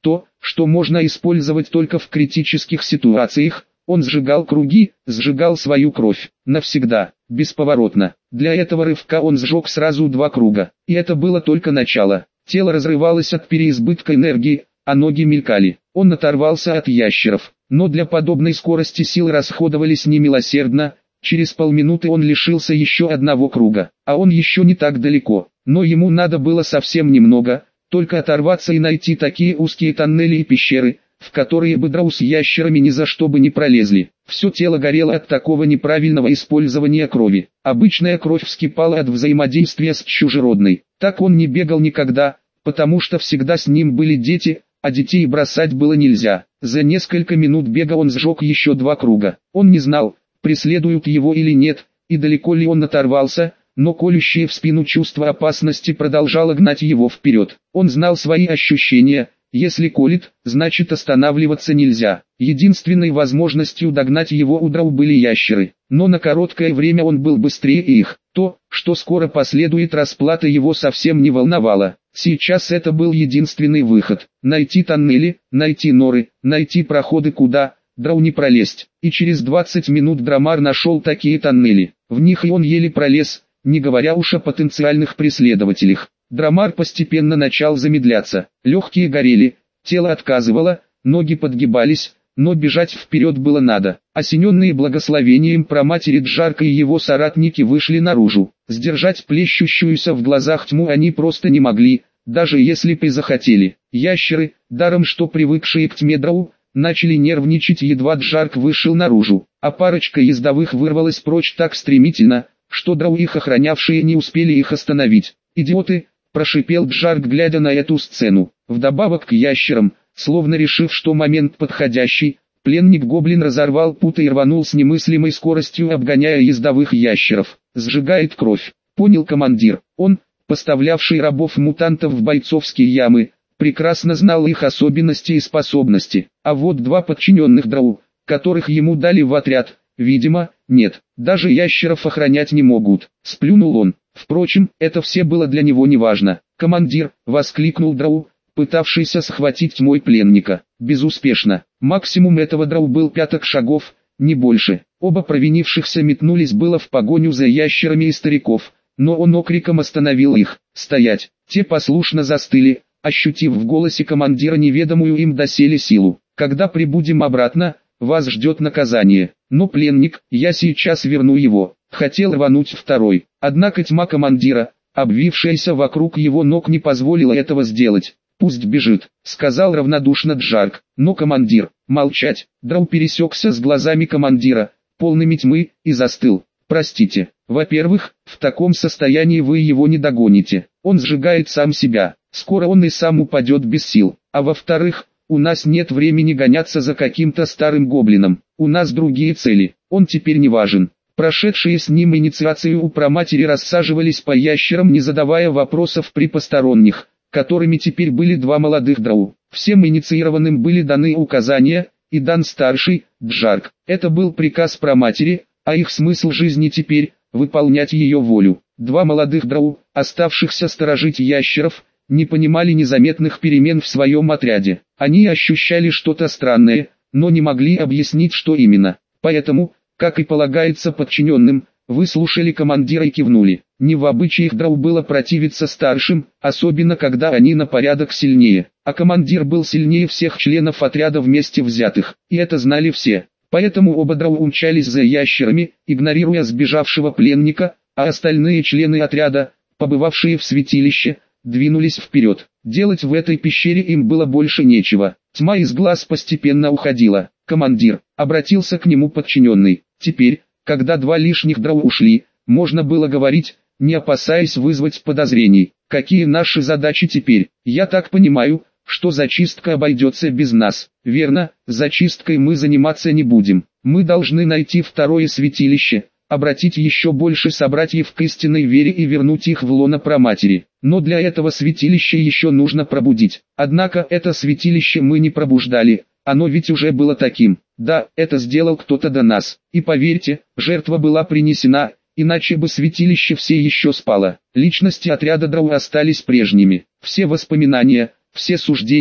[SPEAKER 1] то, что можно использовать только в критических ситуациях. Он сжигал круги, сжигал свою кровь, навсегда, бесповоротно. Для этого рывка он сжег сразу два круга, и это было только начало. Тело разрывалось от переизбытка энергии, а ноги мелькали. Он оторвался от ящеров, но для подобной скорости силы расходовались немилосердно. Через полминуты он лишился еще одного круга, а он еще не так далеко, но ему надо было совсем немного, только оторваться и найти такие узкие тоннели и пещеры, в которые бы драу с ящерами ни за что бы не пролезли. Все тело горело от такого неправильного использования крови. Обычная кровь вскипала от взаимодействия с чужеродной. Так он не бегал никогда, потому что всегда с ним были дети, а детей бросать было нельзя. За несколько минут бега он сжег еще два круга. Он не знал, преследуют его или нет, и далеко ли он оторвался, но колющее в спину чувство опасности продолжало гнать его вперед. Он знал свои ощущения. Если колет, значит останавливаться нельзя. Единственной возможностью догнать его у драу были ящеры, но на короткое время он был быстрее их. То, что скоро последует расплата, его совсем не волновало. Сейчас это был единственный выход. Найти тоннели, найти норы, найти проходы, куда драу не пролезть. И через двадцать минут Драмар нашел такие тоннели. В них и он еле пролез, не говоря уж о потенциальных преследователях. Драмар постепенно начал замедляться, легкие горели, тело отказывало, ноги подгибались, но бежать вперед было надо. Осененные благословением праматери Джарка и его соратники вышли наружу. Сдержать плещущуюся в глазах тьму они просто не могли, даже если бы захотели. Ящеры, даром что привыкшие к тьме драу, начали нервничать, едва Джарк вышел наружу, а парочка ездовых вырвалась прочь так стремительно, что драу их охранявшие не успели их остановить. «Идиоты!» – прошипел Джарк, глядя на эту сцену. Вдобавок к ящерам, словно решив, что момент подходящий, пленник-гоблин разорвал путы и рванул с немыслимой скоростью, обгоняя ездовых ящеров. «Сжигает кровь», — понял командир. Он, поставлявший рабов-мутантов в бойцовские ямы, прекрасно знал их особенности и способности. А вот два подчиненных драу, которых ему дали в отряд, видимо, нет, даже ящеров охранять не могут. Сплюнул он. Впрочем, это все было для него неважно. «Командир!» — воскликнул драу, пытавшийся схватить тьмой пленника. Безуспешно. Максимум этого драу был пяток шагов, не больше. Оба провинившихся метнулись было в погоню за ящерами и стариков, но он окриком остановил их. «Стоять!» Те послушно застыли, ощутив в голосе командира неведомую им доселе силу. «Когда прибудем обратно, вас ждет наказание. Но пленник, я сейчас верну его». Хотел рвануть второй, однако тьма командира, обвившаяся вокруг его ног, не позволила этого сделать. «Пусть бежит», — сказал равнодушно Джарк. «Но командир...» «Молчать!» Драу пересекся с глазами командира, полными тьмы, и застыл. «Простите, во-первых, в таком состоянии вы его не догоните. Он сжигает сам себя, скоро он и сам упадет без сил. А во-вторых, у нас нет времени гоняться за каким-то старым гоблином. У нас другие цели, он теперь не важен». Прошедшие с ним инициацию у праматери рассаживались по ящерам, не задавая вопросов при посторонних, которыми теперь были два молодых драу. Всем инициированным были даны указания, и дан старший, Джарк. Это был приказ праматери, а их смысл жизни теперь – выполнять ее волю. Два молодых драу, оставшихся сторожить ящеров, не понимали незаметных перемен в своем отряде. Они ощущали что-то странное, но не могли объяснить, что именно. Поэтому, как и полагается подчиненным, выслушали командира и кивнули. Не в обычаях драу было противиться старшим, особенно когда они на порядок сильнее. А командир был сильнее всех членов отряда вместе взятых, и это знали все. Поэтому оба драу умчались за ящерами, игнорируя сбежавшего пленника, а остальные члены отряда, побывавшие в святилище, двинулись вперед. Делать в этой пещере им было больше нечего. Тьма из глаз постепенно уходила. «Командир», — обратился к нему подчиненный. Теперь, когда два лишних драу ушли, можно было говорить, не опасаясь вызвать подозрений. «Какие наши задачи теперь? Я так понимаю, что зачистка обойдется без нас». «Верно, зачисткой мы заниматься не будем. Мы должны найти второе святилище, обратить еще больше собратьев к истинной вере и вернуть их в лоно праматери. Но для этого святилище еще нужно пробудить. Однако это святилище мы не пробуждали, оно ведь уже было таким. Да, это сделал кто-то до нас. И поверьте, жертва была принесена, иначе бы святилище все еще спало. Личности отряда драу остались прежними. Все воспоминания, все суждения,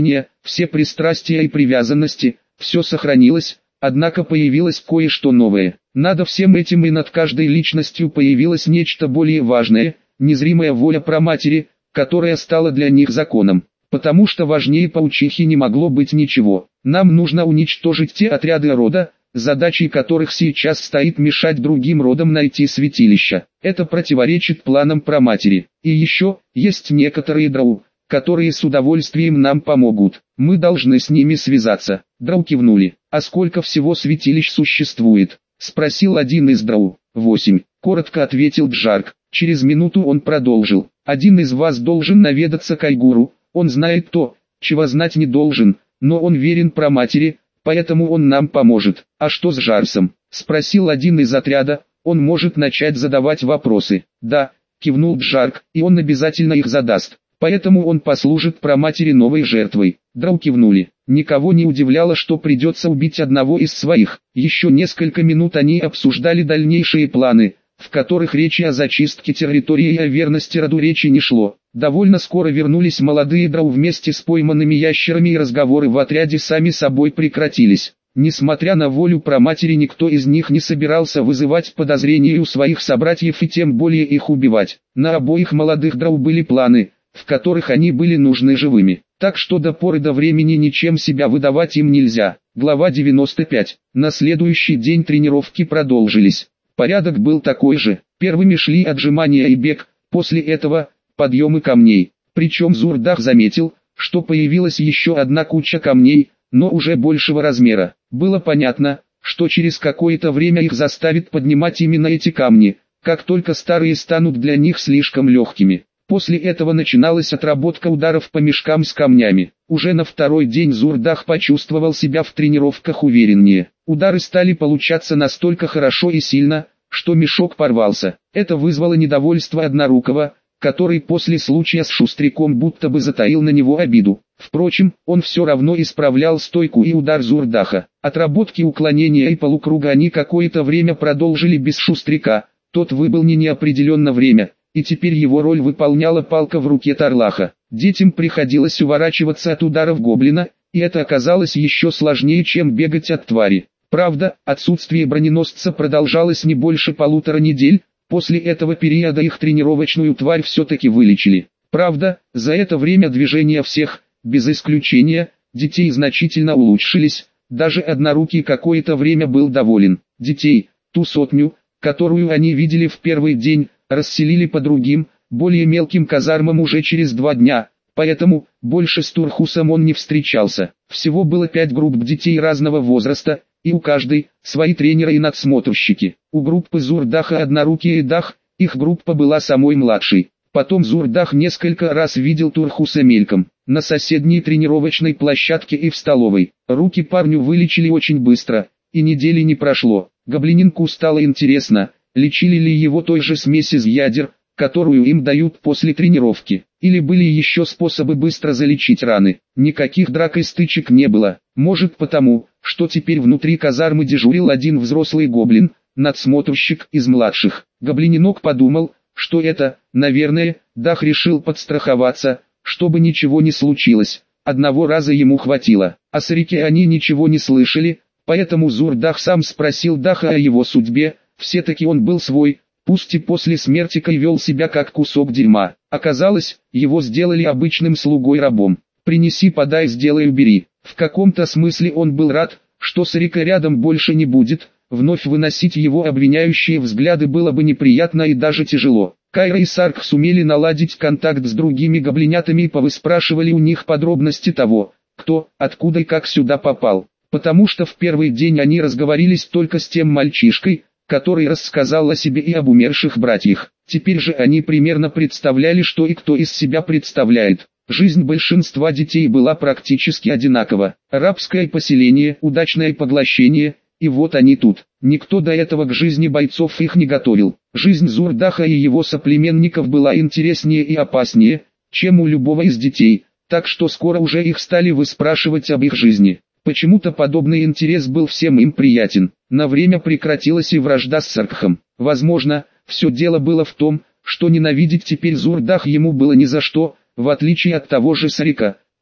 [SPEAKER 1] все пристрастия и привязанности, все сохранилось, однако появилось кое-что новое. Над всем этим и над каждой личностью появилось нечто более важное, незримая воля праматери, которая стала для них законом. Потому что важнее паучихи не могло быть ничего. Нам нужно уничтожить те отряды рода, задачей которых сейчас стоит мешать другим родам найти святилища. Это противоречит планам праматери. И еще, есть некоторые драу, которые с удовольствием нам помогут. Мы должны с ними связаться. Драу кивнули. А сколько всего святилищ существует? Спросил один из драу. Восемь. Коротко ответил Джарк. Через минуту он продолжил. Один из вас должен наведаться к Айгуру. Он знает то, чего знать не должен, но он верен праматери, поэтому он нам поможет. А что с Жарсом? Спросил один из отряда. Он может начать задавать вопросы. Да, кивнул Джарк, и он обязательно их задаст. Поэтому он послужит праматери новой жертвой. Драу кивнули. Никого не удивляло, что придется убить одного из своих. Еще несколько минут они обсуждали дальнейшие планы, в которых речи о зачистке территории и о верности роду речи не шло. Довольно скоро вернулись молодые драу вместе с пойманными ящерами, и разговоры в отряде сами собой прекратились. Несмотря на волю праматери, никто из них не собирался вызывать подозрения у своих собратьев и тем более их убивать. На обоих молодых драу были планы, в которых они были нужны живыми. Так что до поры до времени ничем себя выдавать им нельзя. Глава девяносто пять. На следующий день тренировки продолжились. Порядок был такой же. Первыми шли отжимания и бег, после этого подъемы камней. Причем Зурдах заметил, что появилась еще одна куча камней, но уже большего размера. Было понятно, что через какое-то время их заставит поднимать именно эти камни, как только старые станут для них слишком легкими. После этого начиналась отработка ударов по мешкам с камнями. Уже на второй день Зурдах почувствовал себя в тренировках увереннее. Удары стали получаться настолько хорошо и сильно, что мешок порвался. Это вызвало недовольство Однорукого, который после случая с Шустряком будто бы затаил на него обиду. Впрочем, он все равно исправлял стойку и удар Зурдаха. Отработки уклонения и полукруга они какое-то время продолжили без Шустряка. Тот выбыл не неопределенно время, и теперь его роль выполняла палка в руке Тарлаха. Детям приходилось уворачиваться от ударов гоблина, и это оказалось еще сложнее, чем бегать от твари. Правда, отсутствие броненосца продолжалось не больше полутора недель. После этого периода их тренировочную тварь все-таки вылечили. Правда, за это время движения всех, без исключения, детей значительно улучшились. Даже Однорукий какое-то время был доволен. Детей, ту сотню, которую они видели в первый день, расселили по другим, более мелким казармам уже через два дня, поэтому больше с Турхусом он не встречался. Всего было пять групп детей разного возраста, и у каждой свои тренеры и надсмотрщики. У группы Зурдаха Однорукий и Дах, их группа была самой младшей. Потом Зурдах несколько раз видел Турхуса мельком, на соседней тренировочной площадке и в столовой. Руки парню вылечили очень быстро, и недели не прошло. Гоблининку стало интересно, лечили ли его той же смесь из ядер, которую им дают после тренировки, или были еще способы быстро залечить раны. Никаких драк и стычек не было, может потому, что теперь внутри казармы дежурил один взрослый гоблин, надсмотрщик из младших. Гоблининок подумал, что это, наверное, Дах решил подстраховаться, чтобы ничего не случилось. Одного раза ему хватило. О Сарике они ничего не слышали, поэтому Зурдах сам спросил Даха о его судьбе. Все-таки он был свой, пусть и после смерти Кай вел себя как кусок дерьма. Оказалось, его сделали обычным слугой-рабом. «Принеси, подай, сделай, убери». В каком-то смысле он был рад, что Сарика рядом больше не будет. Вновь выносить его обвиняющие взгляды было бы неприятно и даже тяжело. Кайра и Сарк сумели наладить контакт с другими гоблинятами и повыспрашивали у них подробности того, кто, откуда и как сюда попал. Потому что в первый день они разговорились только с тем мальчишкой, который рассказал о себе и об умерших братьях. Теперь же они примерно представляли, что и кто из себя представляет. Жизнь большинства детей была практически одинакова. Рабское поселение, удачное поглощение, и вот они тут. Никто до этого к жизни бойцов их не готовил. Жизнь Зурдаха и его соплеменников была интереснее и опаснее, чем у любого из детей, так что скоро уже их стали выспрашивать об их жизни. Почему-то подобный интерес был всем им приятен. На время прекратилась и вражда с Саркхом. Возможно, все дело было в том, что ненавидеть теперь Зурдах ему было ни за что, в отличие от того же Сарика,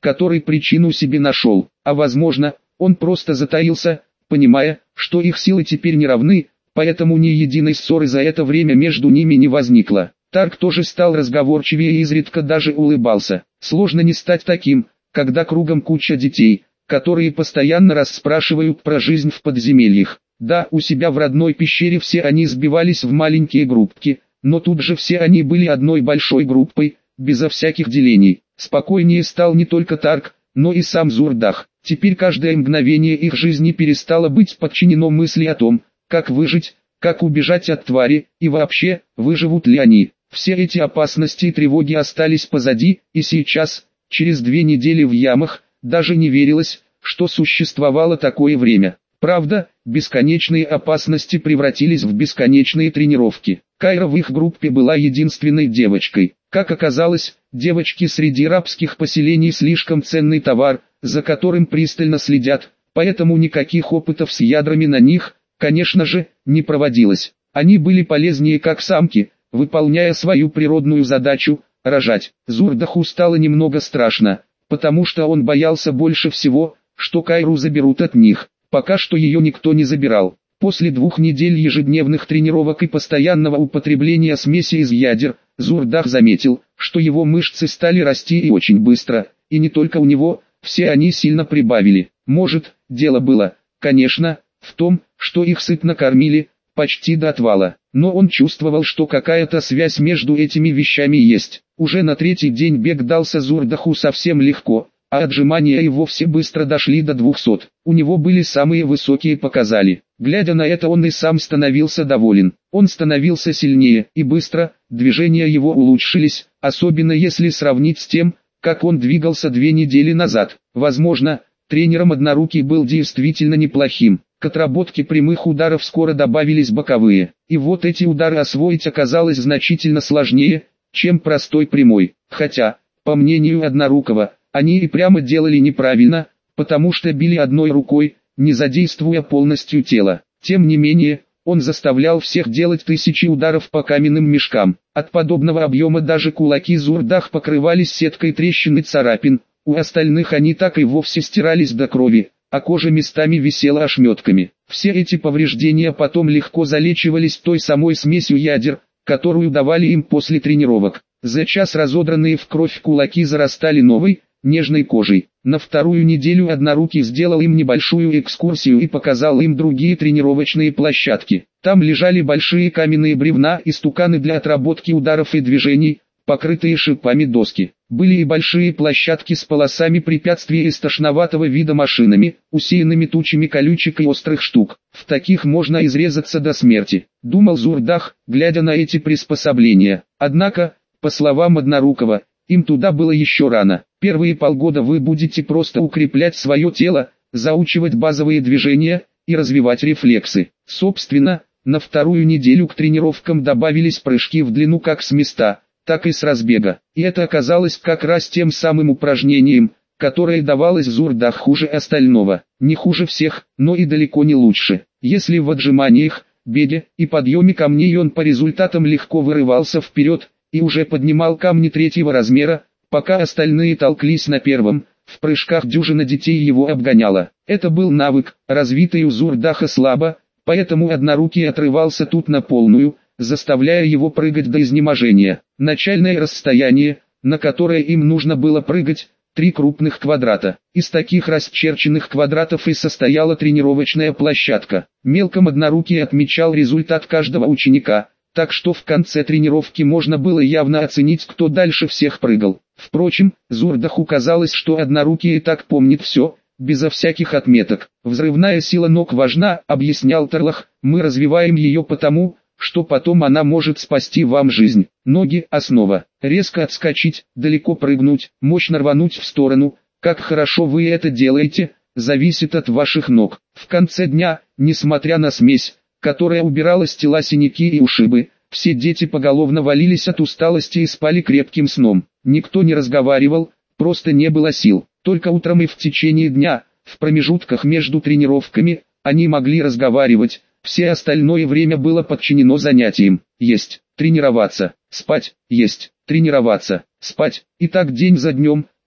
[SPEAKER 1] который причину себе нашел, а возможно, он просто затаился, понимая, что их силы теперь не равны, поэтому ни единой ссоры за это время между ними не возникло. Тарк тоже стал разговорчивее и изредка даже улыбался. Сложно не стать таким, когда кругом куча детей, которые постоянно расспрашивают про жизнь в подземельях. Да, у себя в родной пещере все они сбивались в маленькие группки, но тут же все они были одной большой группой, безо всяких делений. Спокойнее стал не только Тарк, но и сам Зурдах. Теперь каждое мгновение их жизни перестало быть подчинено мысли о том, как выжить, как убежать от твари, и вообще, выживут ли они. Все эти опасности и тревоги остались позади, и сейчас, через две недели в ямах, даже не верилось, что существовало такое время. Правда, бесконечные опасности превратились в бесконечные тренировки. Кайра в их группе была единственной девочкой. Как оказалось, девочки среди рабских поселений слишком ценный товар, за которым пристально следят, поэтому никаких опытов с ядрами на них, конечно же, не проводилось. Они были полезнее как самки, выполняя свою природную задачу – рожать. Зурдаху стало немного страшно, потому что он боялся больше всего, что Кайру заберут от них. Пока что ее никто не забирал. После двух недель ежедневных тренировок и постоянного употребления смеси из ядер, Зурдах заметил, что его мышцы стали расти и очень быстро, и не только у него, все они сильно прибавили. Может, дело было, конечно, в том, что их сытно кормили, почти до отвала, но он чувствовал, что какая-то связь между этими вещами есть. Уже на третий день бег дался Зурдаху совсем легко, а отжимания и вовсе быстро дошли до двухсот. У него были самые высокие показатели. Глядя на это, он и сам становился доволен. Он становился сильнее и быстро, движения его улучшились, особенно если сравнить с тем, как он двигался две недели назад. Возможно, тренером однорукий был действительно неплохим. К отработке прямых ударов скоро добавились боковые. И вот эти удары освоить оказалось значительно сложнее, чем простой прямой. Хотя, по мнению Однорукого, они и прямо делали неправильно, потому что били одной рукой, не задействуя полностью тело. Тем не менее, он заставлял всех делать тысячи ударов по каменным мешкам. От подобного объема даже кулаки Зурдах покрывались сеткой трещин и царапин, у остальных они так и вовсе стирались до крови, а кожа местами висела ошметками. Все эти повреждения потом легко залечивались той самой смесью ядер, которую давали им после тренировок. За час разодранные в кровь кулаки зарастали новой, нежной кожей. На вторую неделю Однорукий сделал им небольшую экскурсию и показал им другие тренировочные площадки. Там лежали большие каменные бревна и стуканы для отработки ударов и движений, покрытые шипами доски. Были и большие площадки с полосами препятствий из тошноватого вида машинами, усеянными тучами колючек и острых штук. В таких можно изрезаться до смерти, думал Зурдах, глядя на эти приспособления. Однако, по словам Однорукого, им туда было еще рано. Первые полгода вы будете просто укреплять свое тело, заучивать базовые движения и развивать рефлексы. Собственно, на вторую неделю к тренировкам добавились прыжки в длину как с места, так и с разбега. И это оказалось как раз тем самым упражнением, которое давалось Зурдах хуже остального. Не хуже всех, но и далеко не лучше. Если в отжиманиях, беге и подъеме камней он по результатам легко вырывался вперед, и уже поднимал камни третьего размера, пока остальные толклись на первом, в прыжках дюжина детей его обгоняла. Это был навык, развитый у Зурдаха слабо, поэтому Однорукий отрывался тут на полную, заставляя его прыгать до изнеможения. Начальное расстояние, на которое им нужно было прыгать, три крупных квадрата. Из таких расчерченных квадратов и состояла тренировочная площадка. Мелком Однорукий отмечал результат каждого ученика, так что в конце тренировки можно было явно оценить, кто дальше всех прыгал. Впрочем, Зурдаху казалось, что Однорукий и так помнит все, безо всяких отметок. «Взрывная сила ног важна», — объяснял Тарлах, — «мы развиваем ее потому, что потом она может спасти вам жизнь. Ноги – основа. Резко отскочить, далеко прыгнуть, мощно рвануть в сторону, как хорошо вы это делаете, зависит от ваших ног. В конце дня, несмотря на смесь, которая убирала с тела синяки и ушибы, все дети поголовно валились от усталости и спали крепким сном. Никто не разговаривал, просто не было сил. Только утром и в течение дня, в промежутках между тренировками, они могли разговаривать. Все остальное время было подчинено занятиям. Есть, тренироваться, спать, есть, тренироваться, спать. И так день за днем,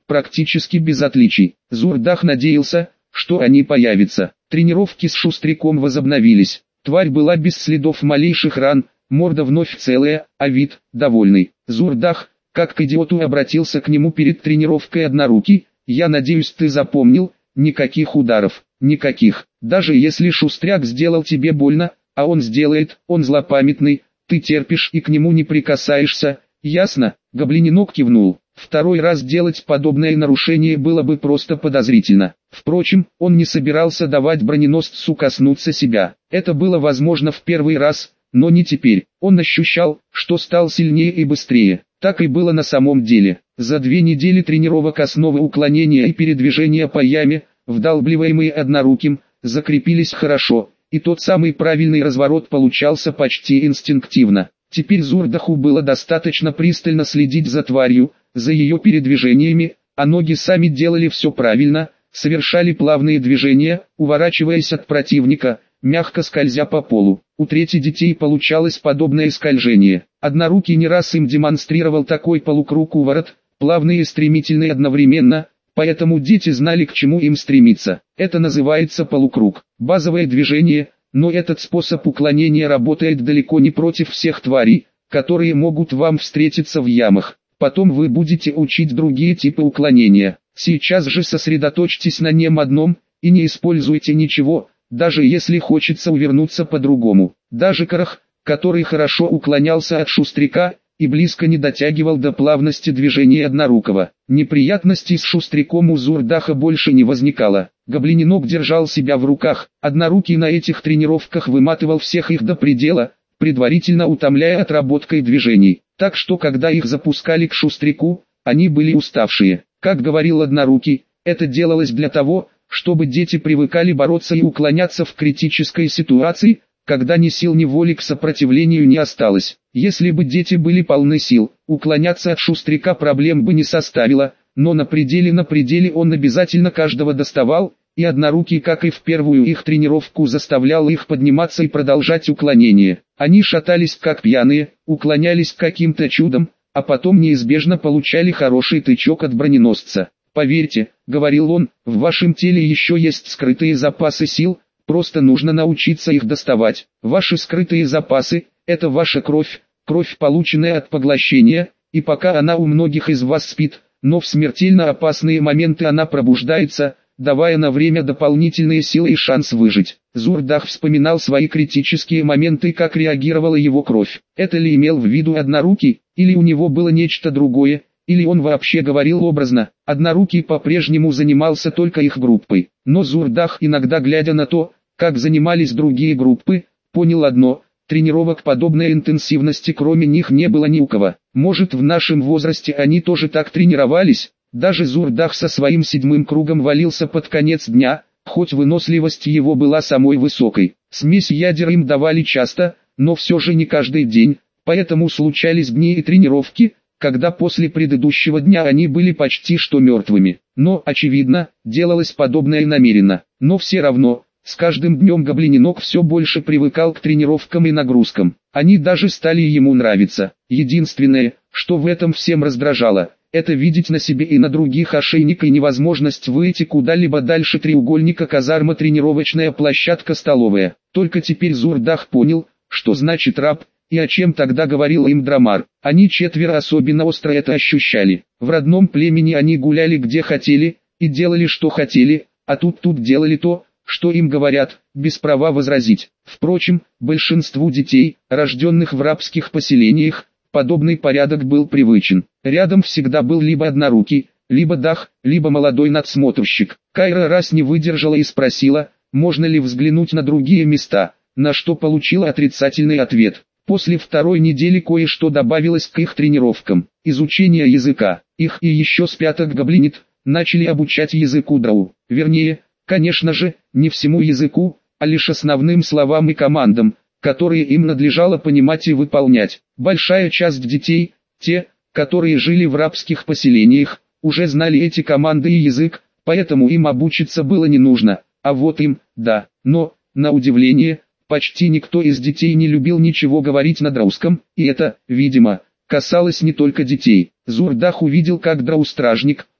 [SPEAKER 1] практически без отличий. Зурдах надеялся, что они появятся. Тренировки с Шустряком возобновились. Тварь была без следов малейших ран, морда вновь целая, а вид довольный. Зурдах, как к идиоту, обратился к нему перед тренировкой Однорукий: «Я надеюсь, ты запомнил, никаких ударов, никаких. Даже если Шустряк сделал тебе больно, а он сделает, он злопамятный, ты терпишь и к нему не прикасаешься, ясно?» Гоблиненок кивнул. Второй раз делать подобное нарушение было бы просто подозрительно. Впрочем, он не собирался давать броненосцу коснуться себя. Это было возможно в первый раз, но не теперь. Он ощущал, что стал сильнее и быстрее. Так и было на самом деле. За две недели тренировок основы уклонения и передвижения по яме, вдалбливаемые Одноруким, закрепились хорошо, и тот самый правильный разворот получался почти инстинктивно. Теперь Зурдаху было достаточно пристально следить за тварью, за ее передвижениями, а ноги сами делали все правильно, совершали плавные движения, уворачиваясь от противника, мягко скользя по полу. У трети детей получалось подобное скольжение. Однорукий не раз им демонстрировал такой полукруг-уворот, плавный и стремительный одновременно, поэтому дети знали, к чему им стремиться. Это называется полукруг. Базовое движение, но этот способ уклонения работает далеко не против всех тварей, которые могут вам встретиться в ямах. Потом вы будете учить другие типы уклонения. Сейчас же сосредоточьтесь на нем одном, и не используйте ничего, даже если хочется увернуться по-другому. Даже Карах, который хорошо уклонялся от Шустряка, и близко не дотягивал до плавности движения Однорукого. Неприятностей с Шустряком у Зурдаха больше не возникало. Гоблиненок держал себя в руках. Однорукий на этих тренировках выматывал всех их до предела, предварительно утомляя отработкой движений. Так что когда их запускали к Шустряку, они были уставшие. Как говорил Однорукий, это делалось для того, чтобы дети привыкали бороться и уклоняться в критической ситуации, когда ни сил ни воли к сопротивлению не осталось. Если бы дети были полны сил, уклоняться от Шустряка проблем бы не составило, но на пределе на пределе он обязательно каждого доставал, и Однорукий, как и в первую их тренировку, заставлял их подниматься и продолжать уклонение. Они шатались как пьяные, уклонялись каким-то чудом, а потом неизбежно получали хороший тычок от броненосца. «Поверьте», — говорил он, — «в вашем теле еще есть скрытые запасы сил, просто нужно научиться их доставать. Ваши скрытые запасы — это ваша кровь, кровь, полученная от поглощения, и пока она у многих из вас спит, но в смертельно опасные моменты она пробуждается, давая на время дополнительные силы и шанс выжить». Зурдах вспоминал свои критические моменты и как реагировала его кровь. Это ли имел в виду Однорукий, или у него было нечто другое, или он вообще говорил образно. Однорукий по-прежнему занимался только их группой. Но Зурдах, иногда глядя на то, как занимались другие группы, понял одно: тренировок подобной интенсивности кроме них не было ни у кого. Может, в нашем возрасте они тоже так тренировались? Даже Зурдах со своим седьмым кругом валился под конец дня, хоть выносливость его была самой высокой. Смесь ядер им давали часто, но все же не каждый день, поэтому случались дни и тренировки, когда после предыдущего дня они были почти что мертвыми. Но, очевидно, делалось подобное намеренно. Но все равно, с каждым днем Гоблиненок все больше привыкал к тренировкам и нагрузкам. Они даже стали ему нравиться. Единственное, что в этом всем раздражало, это видеть на себе и на других ошейник и невозможность выйти куда-либо дальше треугольника казарма, тренировочная площадка, столовая. Только теперь Зурдах понял, что значит раб, и о чем тогда говорил им Драмар. Они четверо особенно остро это ощущали. В родном племени они гуляли где хотели, и делали что хотели, а тут тут делали то, что им говорят, без права возразить. Впрочем, большинству детей, рожденных в рабских поселениях, подобный порядок был привычен. Рядом всегда был либо Однорукий, либо Дах, либо молодой надсмотрщик. Кайра раз не выдержала и спросила, можно ли взглянуть на другие места, на что получила отрицательный ответ. После второй недели кое-что добавилось к их тренировкам. Изучение языка. Их и еще с пяток гоблинит начали обучать языку драу. Вернее, конечно же, не всему языку, а лишь основным словам и командам, которые им надлежало понимать и выполнять. Большая часть детей, те, которые жили в рабских поселениях, уже знали эти команды и язык, поэтому им обучиться было не нужно, а вот им, да. Но, на удивление, почти никто из детей не любил ничего говорить на драуском, и это, видимо, касалось не только детей. Зурдах увидел, как драу-стражник,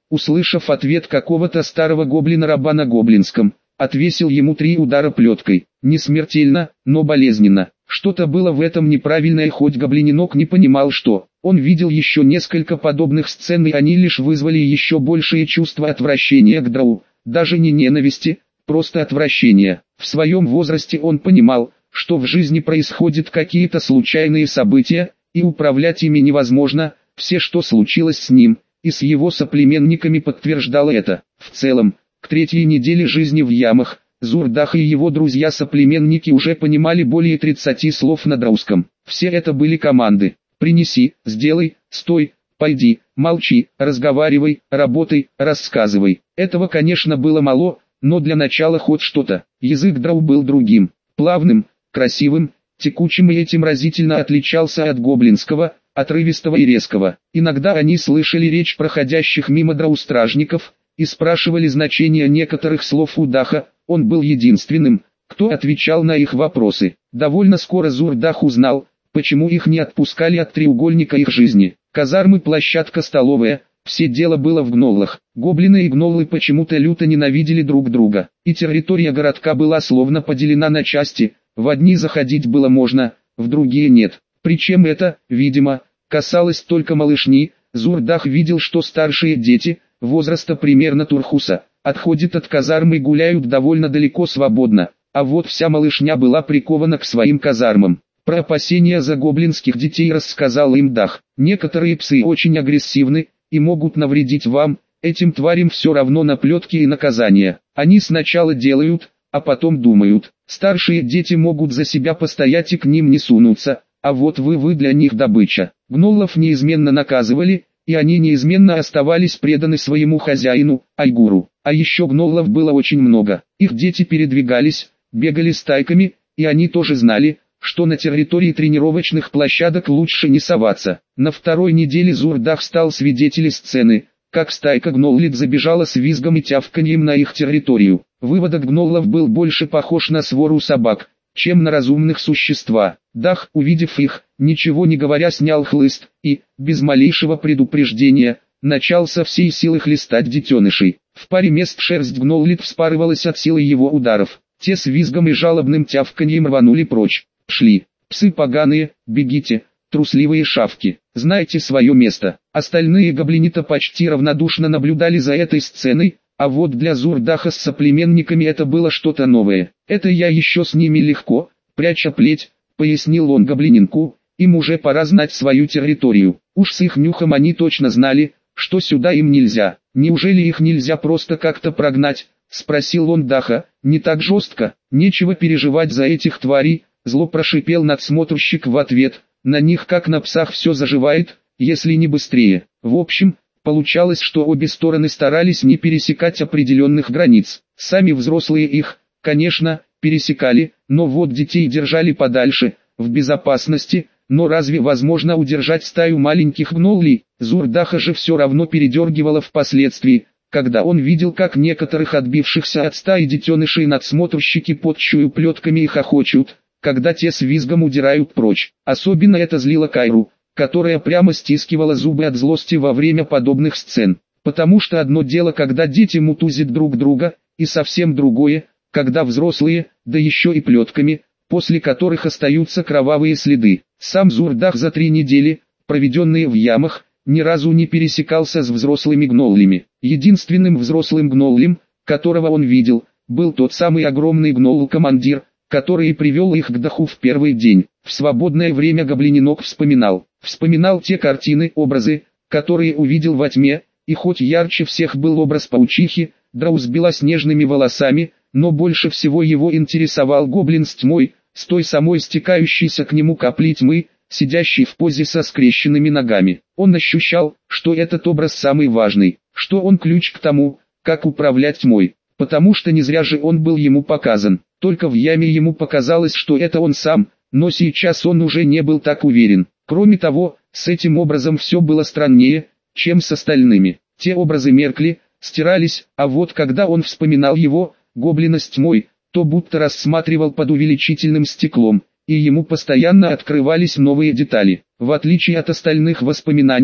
[SPEAKER 1] услышав ответ какого-то старого гоблина-раба на гоблинском, отвесил ему три удара плеткой. Не смертельно, но болезненно. Что-то было в этом неправильное, хоть гоблиненок не понимал что. Он видел еще несколько подобных сцен, и они лишь вызвали еще большее чувство отвращения к драу. Даже не ненависти, просто отвращения. В своем возрасте он понимал, что в жизни происходят какие-то случайные события, и управлять ими невозможно. Все, что случилось с ним и с его соплеменниками, подтверждало это. В целом, к третьей неделе жизни в ямах, Зурдах и его друзья-соплеменники уже понимали более тридцати слов на драуском. Все это были команды: принеси, сделай, стой, пойди, молчи, разговаривай, работай, рассказывай. Этого, конечно, было мало, но для начала хоть что-то. Язык драу был другим, плавным, красивым, текучим, и этим разительно отличался от гоблинского, отрывистого и резкого. Иногда они слышали речь проходящих мимо драу-стражников и спрашивали значение некоторых слов у Даха. Он был единственным, кто отвечал на их вопросы. Довольно скоро Зурдах узнал, почему их не отпускали от треугольника их жизни. Казармы, площадка, столовая – все дело было в гноллах. Гоблины и гноллы почему-то люто ненавидели друг друга, и территория городка была словно поделена на части. В одни заходить было можно, в другие нет. Причем это, видимо, касалось только малышни. Зурдах видел, что старшие дети, возраста примерно Турхуса, отходят от казармы и гуляют довольно далеко свободно, а вот вся малышня была прикована к своим казармам. Про опасения за гоблинских детей рассказал им Дах. Некоторые псы очень агрессивны и могут навредить вам, этим тварям все равно на плетки и наказания. Они сначала делают, а потом думают. Старшие дети могут за себя постоять и к ним не сунуться, а вот вы вы для них добыча. Гноллов неизменно наказывали, и они неизменно оставались преданы своему хозяину, Айгуру. А еще гноллов было очень много. Их дети передвигались, бегали стайками, и они тоже знали, что на территории тренировочных площадок лучше не соваться. На второй неделе Зурдах стал свидетелем сцены, как стайка гноллит забежала с визгом и тявканьем на их территорию. Выводок гноллов был больше похож на свору собак, чем на разумных существа. Дах, увидев их, ничего не говоря, снял хлыст и, без малейшего предупреждения, начал со всей силы хлестать детенышей. В паре мест шерсть гноллит вспарывалась от силы его ударов. Те с визгом и жалобным тявканьем рванули прочь. Шли. Псы поганые, бегите, трусливые шавки, знайте свое место. Остальные гоблинита почти равнодушно наблюдали за этой сценой, а вот для Зурдаха с соплеменниками это было что-то новое. Это я еще с ними легко, пряча плеть, пояснил он гоблининку, им уже пора знать свою территорию. Уж с их нюхом они точно знали, что сюда им нельзя. Неужели их нельзя просто как-то прогнать? Спросил он Даха. Не так жестко, нечего переживать за этих тварей. Зло прошипел надсмотрщик в ответ, на них как на псах все заживает, если не быстрее. В общем, получалось, что обе стороны старались не пересекать определенных границ. Сами взрослые их, конечно, пересекали, но вот детей держали подальше, в безопасности. Но разве возможно удержать стаю маленьких гноллей? Зурдаха же все равно передергивало впоследствии, когда он видел, как некоторых отбившихся от стаи детенышей надсмотрщики подчую плетками и хохочут, когда те с визгом удирают прочь. Особенно это злило Кайру, которая прямо стискивала зубы от злости во время подобных сцен. Потому что одно дело, когда дети мутузят друг друга, и совсем другое, когда взрослые, да еще и плетками, после которых остаются кровавые следы. Сам Зурдах за три недели, проведенные в ямах, ни разу не пересекался с взрослыми гноллями. Единственным взрослым гноллем, которого он видел, был тот самый огромный гнолл-командир, который привел их к Даху в первый день. В свободное время гоблиненок вспоминал. Вспоминал те картины, образы, которые увидел во тьме, и хоть ярче всех был образ паучихи, драу с белоснежными волосами, но больше всего его интересовал гоблин с тьмой, с той самой стекающейся к нему каплей тьмы, сидящий в позе со скрещенными ногами. Он ощущал, что этот образ самый важный, что он ключ к тому, как управлять тьмой, потому что не зря же он был ему показан. Только в яме ему показалось, что это он сам, но сейчас он уже не был так уверен. Кроме того, с этим образом все было страннее, чем с остальными. Те образы меркли, стирались, а вот когда он вспоминал его, гоблина с тьмой, то будто рассматривал под увеличительным стеклом, и ему постоянно открывались новые детали. В отличие от остальных воспоминаний,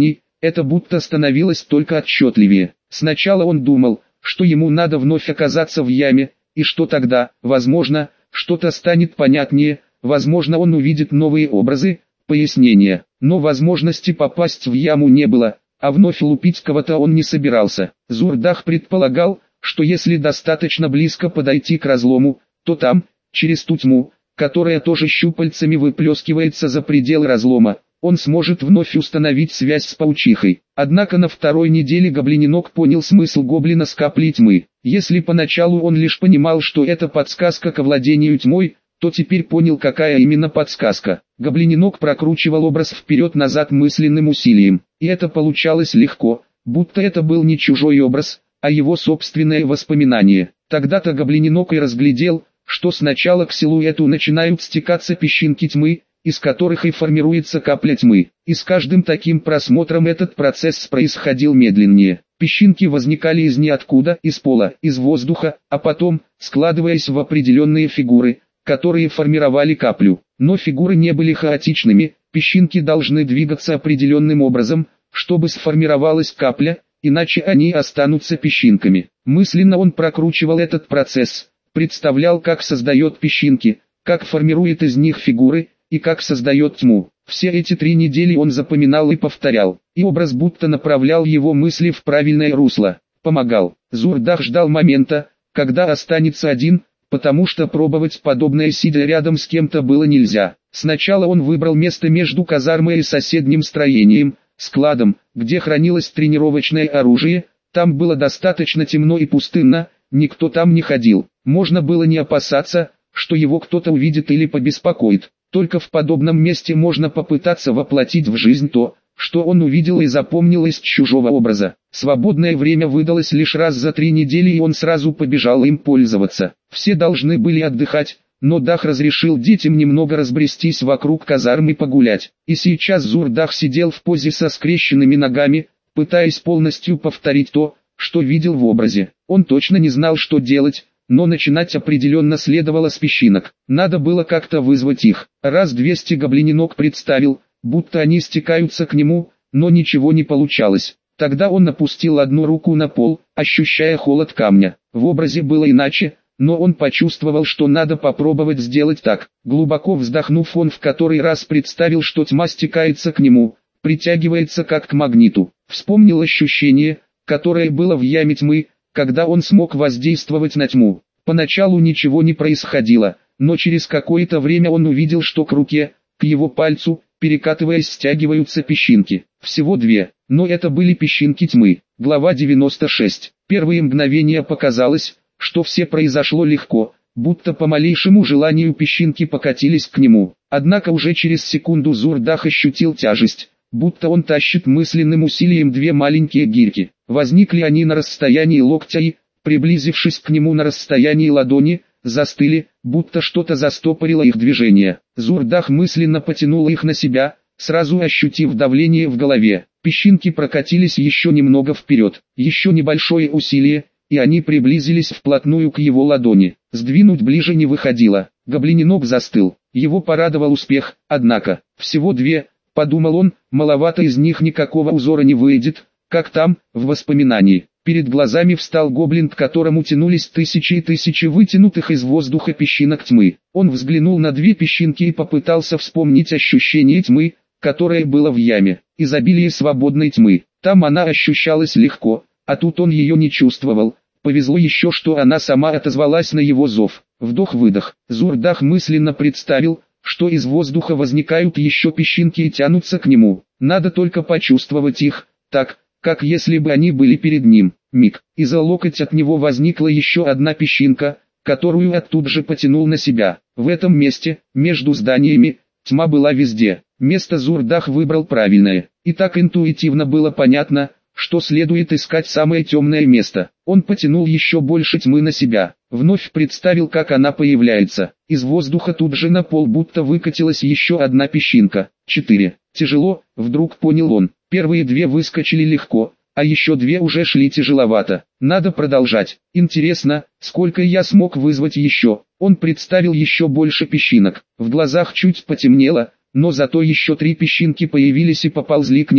[SPEAKER 1] это будто становилось только отчетливее. Сначала он думал, что ему надо вновь оказаться в яме, и что тогда, возможно, что-то станет понятнее, возможно он увидит новые образы, пояснения. Но возможности попасть в яму не было, а вновь лупить кого-то он не собирался. Зурдах предполагал, что если достаточно близко подойти к разлому, то там, через ту тьму, которая тоже щупальцами выплескивается за пределы разлома, он сможет вновь установить связь с паучихой. Однако на второй неделе гоблиненок понял смысл гоблина с каплей тьмы. Если поначалу он лишь понимал, что это подсказка к овладению тьмой, то теперь понял, какая именно подсказка. Гоблиненок прокручивал образ вперед-назад мысленным усилием, и это получалось легко, будто это был не чужой образ, а его собственное воспоминание. Тогда-то гоблиненок и разглядел, что сначала к силуэту начинают стекаться песчинки тьмы, из которых и формируется капля тьмы. И с каждым таким просмотром этот процесс происходил медленнее. Песчинки возникали из ниоткуда, из пола, из воздуха, а потом, складываясь в определенные фигуры, которые формировали каплю. Но фигуры не были хаотичными, песчинки должны двигаться определенным образом, чтобы сформировалась капля, иначе они останутся песчинками. Мысленно он прокручивал этот процесс, представлял, как создает песчинки, как формирует из них фигуры, и как создает тьму. Все эти три недели он запоминал и повторял, и образ будто направлял его мысли в правильное русло, помогал. Зурдах ждал момента, когда останется один, потому что пробовать подобное сидя рядом с кем-то было нельзя. Сначала он выбрал место между казармой и соседним строением, складом, где хранилось тренировочное оружие. Там было достаточно темно и пустынно, никто там не ходил. Можно было не опасаться, что его кто-то увидит или побеспокоит. Только в подобном месте можно попытаться воплотить в жизнь то, что он увидел и запомнил из чужого образа. Свободное время выдалось лишь раз за три недели, и он сразу побежал им пользоваться. Все должны были отдыхать, но Дах разрешил детям немного разбрестись вокруг казармы и погулять. И сейчас Зурдах сидел в позе со скрещенными ногами, пытаясь полностью повторить то, что видел в образе. Он точно не знал, что делать, но начинать определенно следовало с песчинок. Надо было как-то вызвать их. Раз двести гоблиненок представил, будто они стекаются к нему, но ничего не получалось. Тогда он опустил одну руку на пол, ощущая холод камня. В образе было иначе, но он почувствовал, что надо попробовать сделать так. Глубоко вздохнув, он в который раз представил, что тьма стекается к нему, притягивается как к магниту. Вспомнил ощущение, которое было в яме тьмы, когда он смог воздействовать на тьму. Поначалу ничего не происходило, но через какое-то время он увидел, что к руке, к его пальцу, перекатываясь, стягиваются песчинки. Всего две, но это были песчинки тьмы. Глава девяносто шесть. Первые мгновения показалось, что все произошло легко, будто по малейшему желанию песчинки покатились к нему. Однако уже через секунду Зурдах ощутил тяжесть, будто он тащит мысленным усилием две маленькие гирьки. Возникли они на расстоянии локтя и, приблизившись к нему на расстоянии ладони, застыли, будто что-то застопорило их движение. Зурдах мысленно потянул их на себя, сразу ощутив давление в голове. Песчинки прокатились еще немного вперед, еще небольшое усилие, и они приблизились вплотную к его ладони. Сдвинуть ближе не выходило. Гоблиненок застыл. Его порадовал успех, однако, всего две, подумал он, маловато из них никакого узора не выйдет, как там, в воспоминании. Перед глазами встал гоблин, к которому тянулись тысячи и тысячи вытянутых из воздуха песчинок тьмы. Он взглянул на две песчинки и попытался вспомнить ощущение тьмы, которое было в яме. Изобилие свободной тьмы. Там она ощущалась легко, а тут он ее не чувствовал. Повезло еще, что она сама отозвалась на его зов. Вдох-выдох. Зурдах мысленно представил, что из воздуха возникают еще песчинки и тянутся к нему. Надо только почувствовать их, так, как если бы они были перед ним. Миг, и за локоть от него возникла еще одна песчинка, которую оттуда же потянул на себя. В этом месте, между зданиями, тьма была везде. Место Зурдах выбрал правильное, и так интуитивно было понятно, что следует искать самое темное место. Он потянул еще больше тьмы на себя, вновь представил, как она появляется. Из воздуха тут же на пол будто выкатилась еще одна песчинка. Четыре. Тяжело, вдруг понял он. Первые две выскочили легко, а еще две уже шли тяжеловато. Надо продолжать. Интересно, сколько я смог вызвать еще. Он представил еще больше песчинок. В глазах чуть потемнело, но зато еще три песчинки появились и поползли к нему.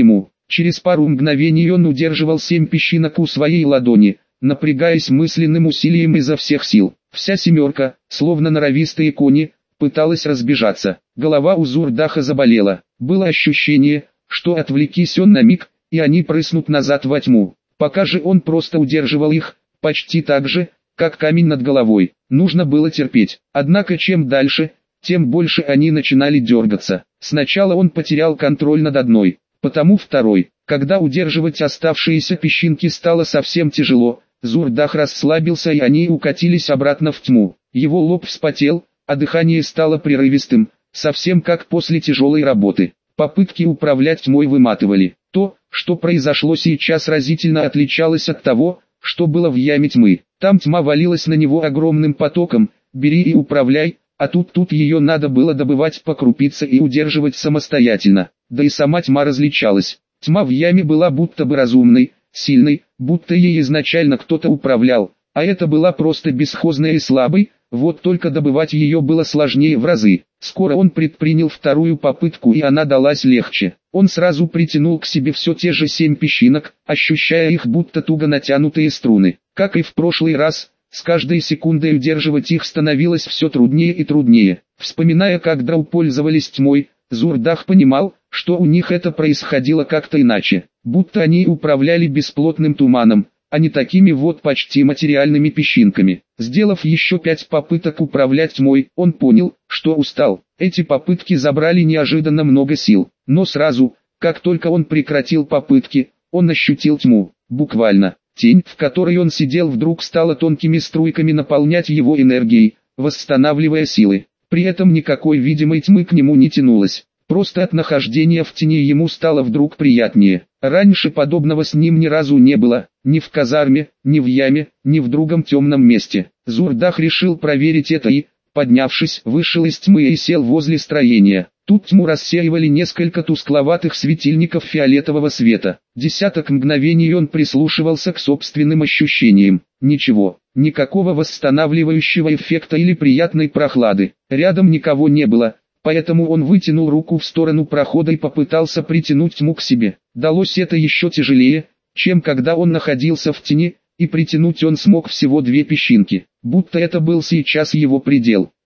[SPEAKER 1] Через пару мгновений он удерживал семь песчинок у своей ладони, напрягаясь мысленным усилием изо всех сил. Вся семерка, словно норовистые кони, пыталась разбежаться. Голова у Зурдаха заболела. Было ощущение, что отвлекись он на миг, и они прыснут назад во тьму. Пока же он просто удерживал их, почти так же, как камень над головой. Нужно было терпеть. Однако чем дальше, тем больше они начинали дергаться. Сначала он потерял контроль над одной, потом второй. Когда удерживать оставшиеся песчинки стало совсем тяжело, Зурдах расслабился и они укатились обратно в тьму. Его лоб вспотел, а дыхание стало прерывистым, совсем как после тяжелой работы. Попытки управлять тьмой выматывали. То, что произошло сейчас, разительно отличалось от того, что было в яме тьмы. Там тьма валилась на него огромным потоком, бери и управляй, а тут тут ее надо было добывать по крупице и удерживать самостоятельно. Да и сама тьма различалась. Тьма в яме была будто бы разумной, сильной, будто ей изначально кто-то управлял, а это была просто бесхозной и слабой, вот только добывать ее было сложнее в разы. Скоро он предпринял вторую попытку и она далась легче. Он сразу притянул к себе все те же семь песчинок, ощущая их будто туго натянутые струны. Как и в прошлый раз, с каждой секундой удерживать их становилось все труднее и труднее. Вспоминая, как драу пользовались тьмой, Зурдах понимал, что у них это происходило как-то иначе, будто они управляли бесплотным туманом, а не такими вот почти материальными песчинками. Сделав еще пять попыток управлять тьмой, он понял, что устал. Эти попытки забрали неожиданно много сил, но сразу, как только он прекратил попытки, он ощутил тьму, буквально. Тень, в которой он сидел, вдруг стала тонкими струйками наполнять его энергией, восстанавливая силы. При этом никакой видимой тьмы к нему не тянулось. Просто от нахождения в тени ему стало вдруг приятнее. Раньше подобного с ним ни разу не было, ни в казарме, ни в яме, ни в другом темном месте. Зурдах решил проверить это и, поднявшись, вышел из тьмы и сел возле строения. Тут тьму рассеивали несколько тускловатых светильников фиолетового света. Десяток мгновений он прислушивался к собственным ощущениям. Ничего, никакого восстанавливающего эффекта или приятной прохлады. Рядом никого не было. Поэтому он вытянул руку в сторону прохода и попытался притянуть тьму к себе. Далось это еще тяжелее, чем когда он находился в тени, и притянуть он смог всего две песчинки, будто это был сейчас его предел.